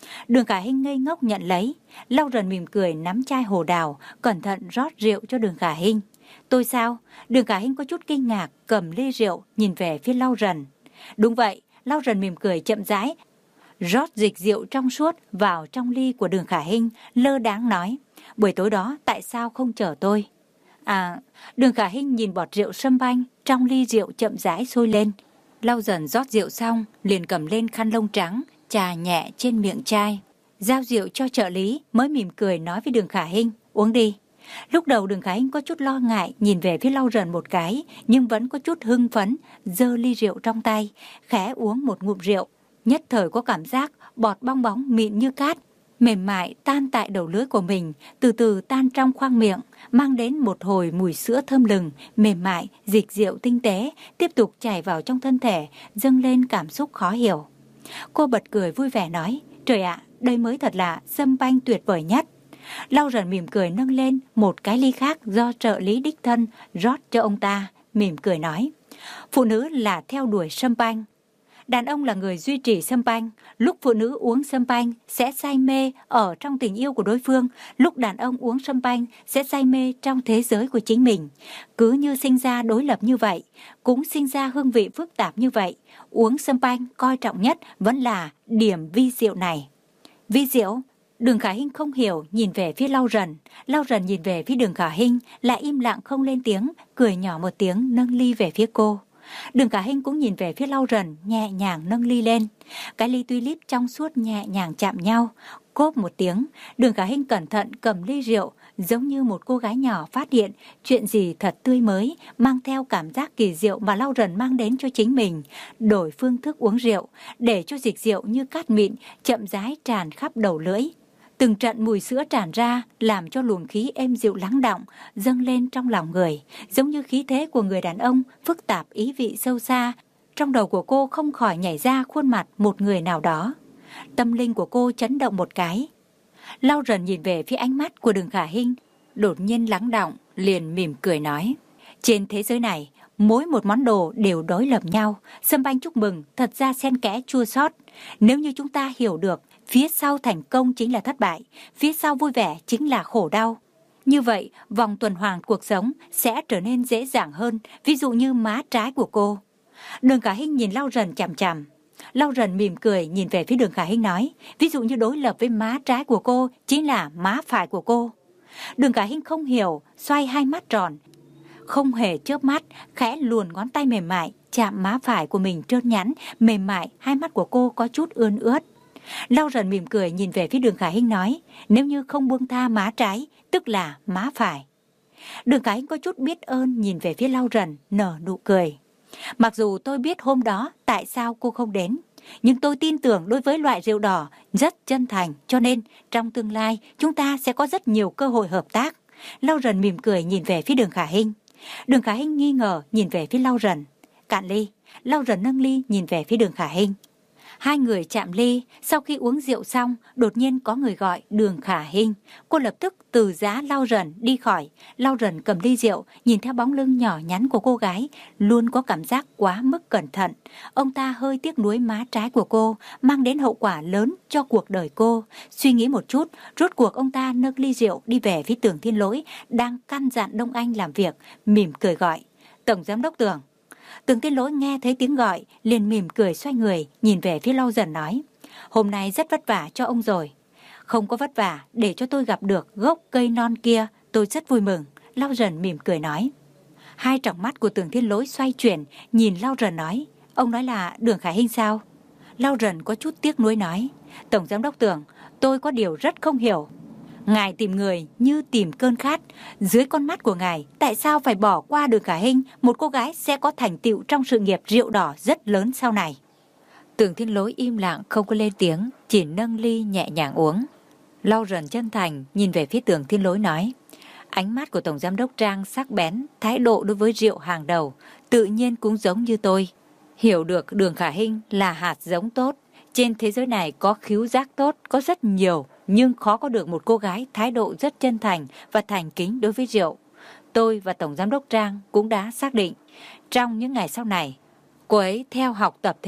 Speaker 3: Đường Khả Hinh ngây ngốc nhận lấy. Lau Rần mỉm cười nắm chai hồ đào, cẩn thận rót rượu cho Đường Khả Hinh. Tôi sao? Đường Khả Hinh có chút kinh ngạc, cầm ly rượu nhìn về phía Lau Rần. Đúng vậy, Lau Rần mỉm cười chậm rãi, rót dịch rượu trong suốt vào trong ly của Đường Khả Hinh, lơ đãng nói, buổi tối đó tại sao không chở tôi? À, Đường Khả Hinh nhìn bọt rượu sâm banh trong ly rượu chậm rãi sôi lên. Lau Dần rót rượu xong, liền cầm lên khăn lông trắng, chà nhẹ trên miệng chai. Giao rượu cho trợ lý mới mỉm cười nói với Đường Khả Hinh, uống đi. Lúc đầu Đường Khả Hinh có chút lo ngại nhìn về phía Lau Dần một cái, nhưng vẫn có chút hưng phấn, giơ ly rượu trong tay, khẽ uống một ngụm rượu. Nhất thời có cảm giác bọt bong bóng mịn như cát, mềm mại tan tại đầu lưỡi của mình, từ từ tan trong khoang miệng, mang đến một hồi mùi sữa thơm lừng, mềm mại, dịch rượu tinh tế, tiếp tục chảy vào trong thân thể, dâng lên cảm xúc khó hiểu. Cô bật cười vui vẻ nói, trời ạ, đây mới thật là sâm banh tuyệt vời nhất. Lau Dần mỉm cười nâng lên một cái ly khác do trợ lý đích thân rót cho ông ta, mỉm cười nói, phụ nữ là theo đuổi sâm banh. Đàn ông là người duy trì sâm banh. Lúc phụ nữ uống sâm banh sẽ say mê ở trong tình yêu của đối phương. Lúc đàn ông uống sâm banh sẽ say mê trong thế giới của chính mình. Cứ như sinh ra đối lập như vậy, cũng sinh ra hương vị phức tạp như vậy. Uống sâm banh coi trọng nhất vẫn là điểm vi diệu này. Vi diệu? Đường Khả Hinh không hiểu, nhìn về phía Lau Dần. Lau Dần nhìn về phía Đường Khả Hinh, lại im lặng không lên tiếng, cười nhỏ một tiếng nâng ly về phía cô. Đường Khả Hinh cũng nhìn về phía Lau Dần, nhẹ nhàng nâng ly lên. Cái ly tulip trong suốt nhẹ nhàng chạm nhau. Cốp một tiếng, Đường Khả Hinh cẩn thận cầm ly rượu, giống như một cô gái nhỏ phát hiện chuyện gì thật tươi mới, mang theo cảm giác kỳ diệu mà Lau Dần mang đến cho chính mình. Đổi phương thức uống rượu, để cho dịch rượu như cát mịn, chậm rãi tràn khắp đầu lưỡi. Từng trận mùi sữa tràn ra, làm cho luồng khí êm dịu lắng đọng, dâng lên trong lòng người, giống như khí thế của người đàn ông, phức tạp ý vị sâu xa. Trong đầu của cô không khỏi nhảy ra khuôn mặt một người nào đó. Tâm linh của cô chấn động một cái. Lau Dần nhìn về phía ánh mắt của Đường Khả Hinh, đột nhiên lắng đọng, liền mỉm cười nói, trên thế giới này, mỗi một món đồ đều đối lập nhau. Sâm banh chúc mừng thật ra xen kẽ chua xót. Nếu như chúng ta hiểu được phía sau thành công chính là thất bại, phía sau vui vẻ chính là khổ đau, như vậy vòng tuần hoàn cuộc sống sẽ trở nên dễ dàng hơn. Ví dụ như má trái của cô. Đường Khả Hinh nhìn Lau Dần chằm chằm. Lau Dần mỉm cười nhìn về phía Đường Khả Hinh nói, ví dụ như đối lập với má trái của cô chính là má phải của cô. Đường Khả Hinh không hiểu, xoay hai mắt tròn, không hề chớp mắt, khẽ luồn ngón tay mềm mại chạm má phải của mình trơn nhẵn, mềm mại. Hai mắt của cô có chút ươn ướt. Lau Dần mỉm cười nhìn về phía Đường Khả Hinh nói, nếu như không buông tha má trái, tức là má phải. Đường Khả Hinh có chút biết ơn nhìn về phía Lau Dần, nở nụ cười. Mặc dù tôi biết hôm đó tại sao cô không đến, nhưng tôi tin tưởng đối với loại rượu đỏ rất chân thành, cho nên trong tương lai chúng ta sẽ có rất nhiều cơ hội hợp tác. Lau Dần mỉm cười nhìn về phía Đường Khả Hinh. Đường Khả Hinh nghi ngờ nhìn về phía Lau Dần. Cạn ly. Lau Dần nâng ly nhìn về phía Đường Khả Hinh. Hai người chạm ly, sau khi uống rượu xong, đột nhiên có người gọi Đường Khả Hinh. Cô lập tức từ giá Lau Dần đi khỏi. Lau Dần cầm ly rượu, nhìn theo bóng lưng nhỏ nhắn của cô gái, luôn có cảm giác quá mức cẩn thận. Ông ta hơi tiếc nuối má trái của cô, mang đến hậu quả lớn cho cuộc đời cô. Suy nghĩ một chút, rốt cuộc ông ta nâng ly rượu đi về phía Tưởng Thiên Lỗi, đang căn dặn Đông Anh làm việc, mỉm cười gọi, Tổng Giám đốc Tưởng. Tưởng Thiên Lỗi nghe thấy tiếng gọi, liền mỉm cười xoay người, nhìn về phía Lau Dần nói, hôm nay rất vất vả cho ông rồi. Không có vất vả, để cho tôi gặp được gốc cây non kia, tôi rất vui mừng. Lau Dần mỉm cười nói. Hai tròng mắt của Tưởng Thiên Lỗi xoay chuyển, nhìn Lau Dần nói, ông nói là Đường Khả Hinh sao? Lau Dần có chút tiếc nuối nói, Tổng Giám đốc Tưởng, tôi có điều rất không hiểu. Ngài tìm người như tìm cơn khát. Dưới con mắt của ngài, tại sao phải bỏ qua Đường Khả Hinh, một cô gái sẽ có thành tựu trong sự nghiệp rượu đỏ rất lớn sau này? Tưởng Thiên Lỗi im lặng không có lên tiếng, chỉ nâng ly nhẹ nhàng uống. Lau Dần chân thành nhìn về phía Tưởng Thiên Lỗi nói, ánh mắt của Tổng Giám đốc Trang sắc bén, thái độ đối với rượu hàng đầu, tự nhiên cũng giống như tôi. Hiểu được Đường Khả Hinh là hạt giống tốt. Trên thế giới này có khứu giác tốt, có rất nhiều, nhưng khó có được một cô gái thái độ rất chân thành và thành kính đối với rượu. Tôi và Tổng Giám đốc Trang cũng đã xác định, trong những ngày sau này, cô ấy theo học tập thêm,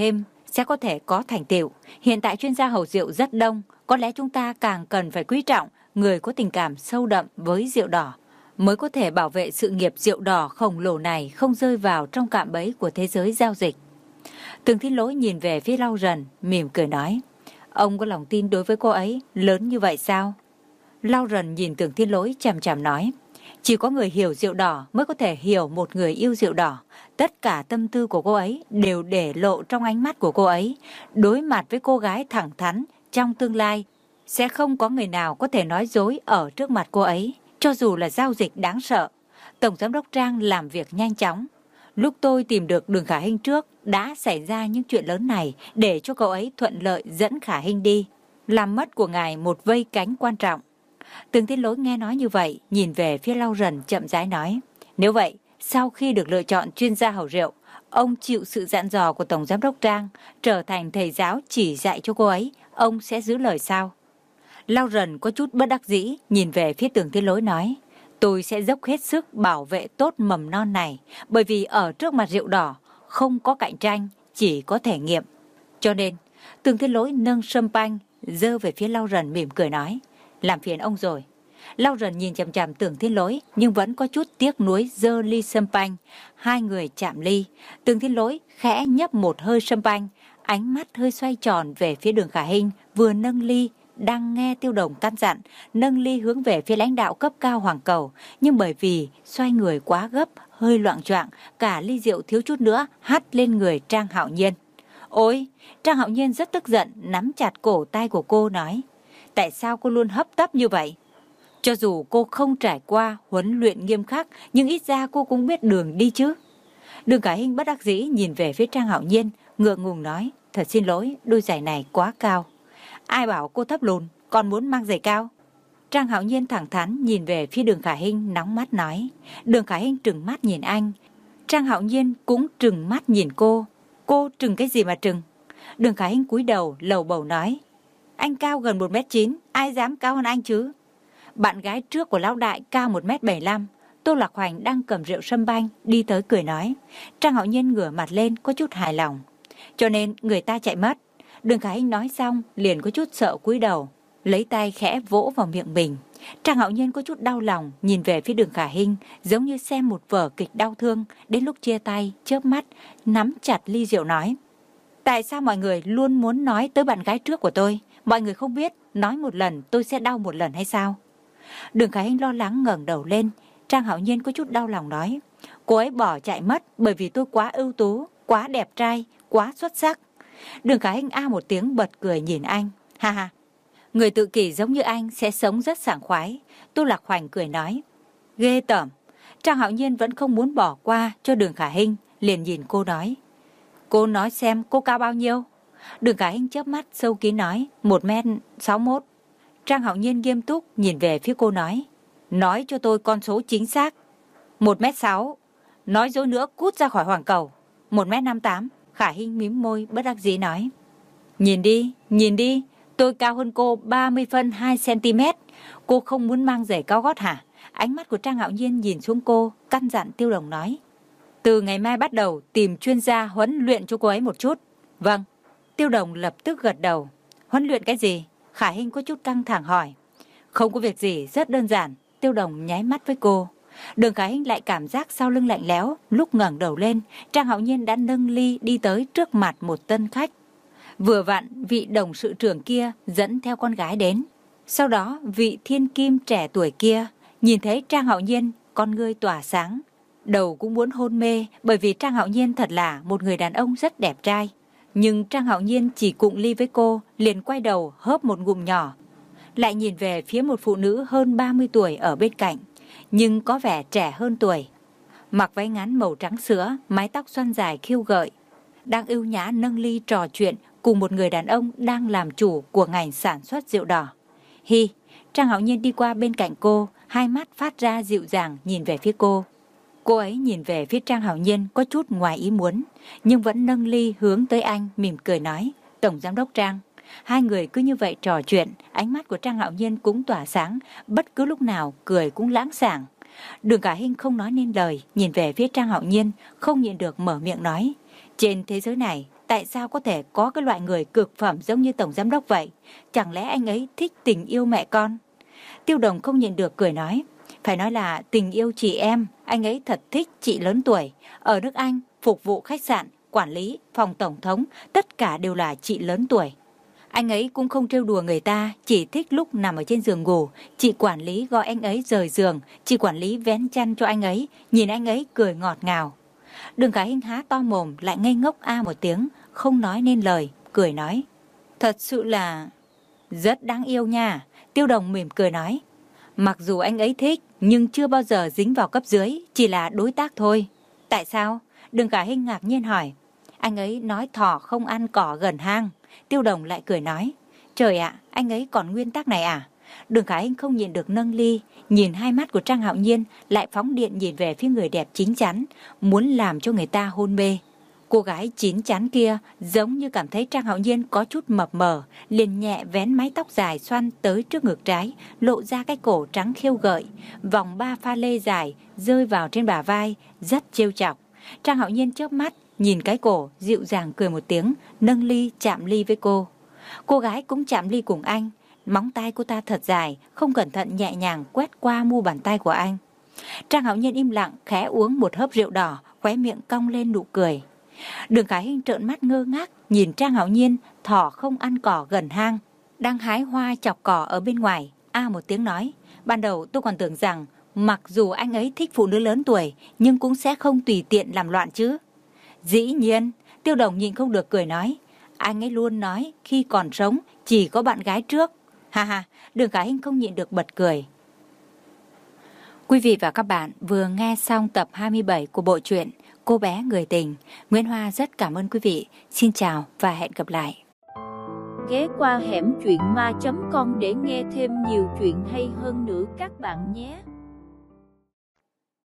Speaker 3: sẽ có thể có thành tựu. Hiện tại chuyên gia hầu rượu rất đông, có lẽ chúng ta càng cần phải quý trọng người có tình cảm sâu đậm với rượu đỏ, mới có thể bảo vệ sự nghiệp rượu đỏ khổng lồ này không rơi vào trong cạm bẫy của thế giới giao dịch. Tường Thiên Lỗi nhìn về phía Lau Rần, mỉm cười nói, ông có lòng tin đối với cô ấy lớn như vậy sao? Lau Rần nhìn Tường Thiên Lỗi chằm chằm nói, chỉ có người hiểu rượu đỏ mới có thể hiểu một người yêu rượu đỏ. Tất cả tâm tư của cô ấy đều để lộ trong ánh mắt của cô ấy. Đối mặt với cô gái thẳng thắn trong tương lai, sẽ không có người nào có thể nói dối ở trước mặt cô ấy, cho dù là giao dịch đáng sợ. Tổng giám đốc Trang làm việc nhanh chóng. Lúc tôi tìm được Đường Khả Hinh trước, đã xảy ra những chuyện lớn này để cho cậu ấy thuận lợi dẫn Khả Hinh đi, làm mất của ngài một vây cánh quan trọng. Tường Thiên Lỗi nghe nói như vậy, nhìn về phía Lau Rần chậm rãi nói, nếu vậy, sau khi được lựa chọn chuyên gia hầu rượu, ông chịu sự dặn dò của Tổng Giám đốc Trang, trở thành thầy giáo chỉ dạy cho cô ấy, ông sẽ giữ lời sao? Lau Rần có chút bất đắc dĩ, nhìn về phía Tường Thiên Lỗi nói, tôi sẽ dốc hết sức bảo vệ tốt mầm non này, bởi vì ở trước mặt rượu đỏ, không có cạnh tranh, chỉ có thể nghiệm. Cho nên, Tường Thiên Lỗi nâng champagne, giơ về phía Lau Rần mỉm cười nói, làm phiền ông rồi. Lau Rần nhìn chằm chằm Tường Thiên Lỗi nhưng vẫn có chút tiếc nuối giơ ly champagne. Hai người chạm ly. Tường Thiên Lỗi khẽ nhấp một hơi champagne, ánh mắt hơi xoay tròn về phía Đường Khả Hinh, vừa nâng ly, đang nghe Tiêu Đồng căn dặn, nâng ly hướng về phía lãnh đạo cấp cao Hoàng Cầu, nhưng bởi vì xoay người quá gấp, hơi loạng choạng, cả ly rượu thiếu chút nữa hắt lên người Trang Hạo Nhiên. Ôi, Trang Hạo Nhiên rất tức giận, nắm chặt cổ tay của cô nói, tại sao cô luôn hấp tấp như vậy? Cho dù cô không trải qua huấn luyện nghiêm khắc, nhưng ít ra cô cũng biết đường đi chứ. Đường Khả Hinh bất đắc dĩ nhìn về phía Trang Hạo Nhiên, ngượng ngùng nói, thật xin lỗi, đôi giày này quá cao. Ai bảo cô thấp lùn, còn muốn mang giày cao? Trang Hạo Nhiên thẳng thắn nhìn về phía Đường Khả Hinh, nóng mắt nói. Đường Khả Hinh trừng mắt nhìn anh. Trang Hạo Nhiên cũng trừng mắt nhìn cô. Cô trừng cái gì mà trừng? Đường Khả Hinh cúi đầu lầu bầu nói, anh cao gần một mét chín, ai dám cao hơn anh chứ? Bạn gái trước của lão đại cao một mét bảy mươi lăm. Tô Lạc Hoành đang cầm rượu champagne đi tới cười nói. Trang Hạo Nhiên ngửa mặt lên có chút hài lòng. Cho nên người ta chạy mất. Đường Khả Hinh nói xong liền có chút sợ cúi đầu, lấy tay khẽ vỗ vào miệng mình. Trang Hạo Nhiên có chút đau lòng nhìn về phía Đường Khả Hinh, giống như xem một vở kịch đau thương. Đến lúc chia tay, chớp mắt nắm chặt ly rượu nói, tại sao mọi người luôn muốn nói tới bạn gái trước của tôi? Mọi người không biết nói một lần tôi sẽ đau một lần hay sao? Đường Khả Hinh lo lắng ngẩng đầu lên. Trang Hạo Nhiên có chút đau lòng nói, cô ấy bỏ chạy mất bởi vì tôi quá ưu tú, quá đẹp trai, quá xuất sắc. Đường Khả Hinh a một tiếng bật cười nhìn anh. Ha ha, người tự kỷ giống như anh sẽ sống rất sảng khoái. Tô Lạc Hoành cười nói, ghê tởm. Trang Hạo Nhiên vẫn không muốn bỏ qua cho Đường Khả Hinh, liền nhìn cô nói, cô nói xem cô cao bao nhiêu? Đường Khả Hinh chớp mắt sâu kín nói, một mét sáu mốt. Trang Hạo Nhiên nghiêm túc nhìn về phía cô nói, nói cho tôi con số chính xác. Một mét sáu. Nói dối nữa cút ra khỏi Hoàng Cầu. Một mét năm tám. Khả Hinh mím môi bất đắc dĩ nói, nhìn đi, nhìn đi, tôi cao hơn cô ba mươi phân hai xăng-ti-mét. Cô không muốn mang giày cao gót hả? Ánh mắt của Trang Hạo Nhiên nhìn xuống cô, căn dặn Tiêu Đồng nói, từ ngày mai bắt đầu tìm chuyên gia huấn luyện cho cô ấy một chút. Vâng. Tiêu Đồng lập tức gật đầu. Huấn luyện cái gì? Khả Hinh có chút căng thẳng hỏi. Không có việc gì, rất đơn giản. Tiêu Đồng nháy mắt với cô. Đường Khả Hinh lại cảm giác sau lưng lạnh lẽo. Lúc ngẩng đầu lên, Trang Hạo Nhiên đã nâng ly đi tới trước mặt một tân khách. Vừa vặn vị đồng sự trưởng kia dẫn theo con gái đến. Sau đó vị thiên kim trẻ tuổi kia nhìn thấy Trang Hạo Nhiên, con ngươi tỏa sáng, đầu cũng muốn hôn mê, bởi vì Trang Hạo Nhiên thật là một người đàn ông rất đẹp trai. Nhưng Trang Hạo Nhiên chỉ cụng ly với cô, liền quay đầu hớp một ngụm nhỏ, lại nhìn về phía một phụ nữ hơn ba mươi tuổi ở bên cạnh, nhưng có vẻ trẻ hơn tuổi, mặc váy ngắn màu trắng sữa, mái tóc xoăn dài khiêu gợi, đang ưu nhã nâng ly trò chuyện cùng một người đàn ông đang làm chủ của ngành sản xuất rượu đỏ. Hi, Trang Hạo Nhiên đi qua bên cạnh cô, hai mắt phát ra dịu dàng nhìn về phía cô. Cô ấy nhìn về phía Trang Hạo Nhiên có chút ngoài ý muốn, nhưng vẫn nâng ly hướng tới anh, mỉm cười nói, Tổng Giám đốc Trang. Hai người cứ như vậy trò chuyện, ánh mắt của Trang Hạo Nhiên cũng tỏa sáng, bất cứ lúc nào cười cũng lãng xảng. Đường Khả Hinh không nói nên lời, nhìn về phía Trang Hạo Nhiên, không nhịn được mở miệng nói, trên thế giới này Tại sao có thể có cái loại người cực phẩm giống như tổng giám đốc vậy? Chẳng lẽ anh ấy thích tình yêu mẹ con? Tiêu Đồng không nhịn được cười nói. Phải nói là tình yêu chị em, anh ấy thật thích chị lớn tuổi. Ở nước Anh, phục vụ khách sạn, quản lý, phòng tổng thống, tất cả đều là chị lớn tuổi. Anh ấy cũng không trêu đùa người ta, chỉ thích lúc nằm ở trên giường ngủ. Chị quản lý gọi anh ấy rời giường, chị quản lý vén chăn cho anh ấy, nhìn anh ấy cười ngọt ngào. Đường Khả Hinh há to mồm lại ngây ngốc a một tiếng, không nói nên lời, cười nói. Thật sự là rất đáng yêu nha. Tiêu Đồng mỉm cười nói. Mặc dù anh ấy thích, nhưng chưa bao giờ dính vào cấp dưới, chỉ là đối tác thôi. Tại sao? Đường Khả Hinh ngạc nhiên hỏi. Anh ấy nói thỏ không ăn cỏ gần hang. Tiêu Đồng lại cười nói. Trời ạ, anh ấy còn nguyên tắc này à? Đường Khả Hinh không nhìn được nâng ly, nhìn hai mắt của Trang Hạo Nhiên lại phóng điện nhìn về phía người đẹp chín chắn, muốn làm cho người ta hôn mê. Cô gái chín chắn kia giống như cảm thấy Trang Hạo Nhiên có chút mập mờ, liền nhẹ vén mái tóc dài xoăn tới trước ngực trái, lộ ra cái cổ trắng khiêu gợi, vòng ba pha lê dài rơi vào trên bả vai, rất trêu chọc. Trang Hạo Nhiên chớp mắt, nhìn cái cổ, dịu dàng cười một tiếng, nâng ly chạm ly với cô. Cô gái cũng chạm ly cùng anh, móng tay cô ta thật dài, không cẩn thận nhẹ nhàng quét qua mu bàn tay của anh. Trang Hạo Nhiên im lặng khẽ uống một hớp rượu đỏ, khóe miệng cong lên nụ cười. Đường Khả Hinh trợn mắt ngơ ngác nhìn Trang Hạo Nhiên, thỏ không ăn cỏ gần hang, đang hái hoa chọc cỏ ở bên ngoài. A một tiếng nói, ban đầu tôi còn tưởng rằng mặc dù anh ấy thích phụ nữ lớn tuổi, nhưng cũng sẽ không tùy tiện làm loạn chứ. Dĩ nhiên, Tiêu Đồng nhìn không được cười nói, anh ấy luôn nói khi còn sống chỉ có bạn gái trước. Ha ha, Đường Khả Hinh không nhịn được bật cười. Quý vị và các bạn vừa nghe xong tập hai mươi bảy của bộ truyện Cô bé người tình. Nguyễn Hoa rất cảm ơn quý vị. Xin chào và hẹn gặp lại.
Speaker 1: Ghé qua hẻm truyện ma chấm com để nghe thêm nhiều chuyện hay hơn nữa các bạn nhé.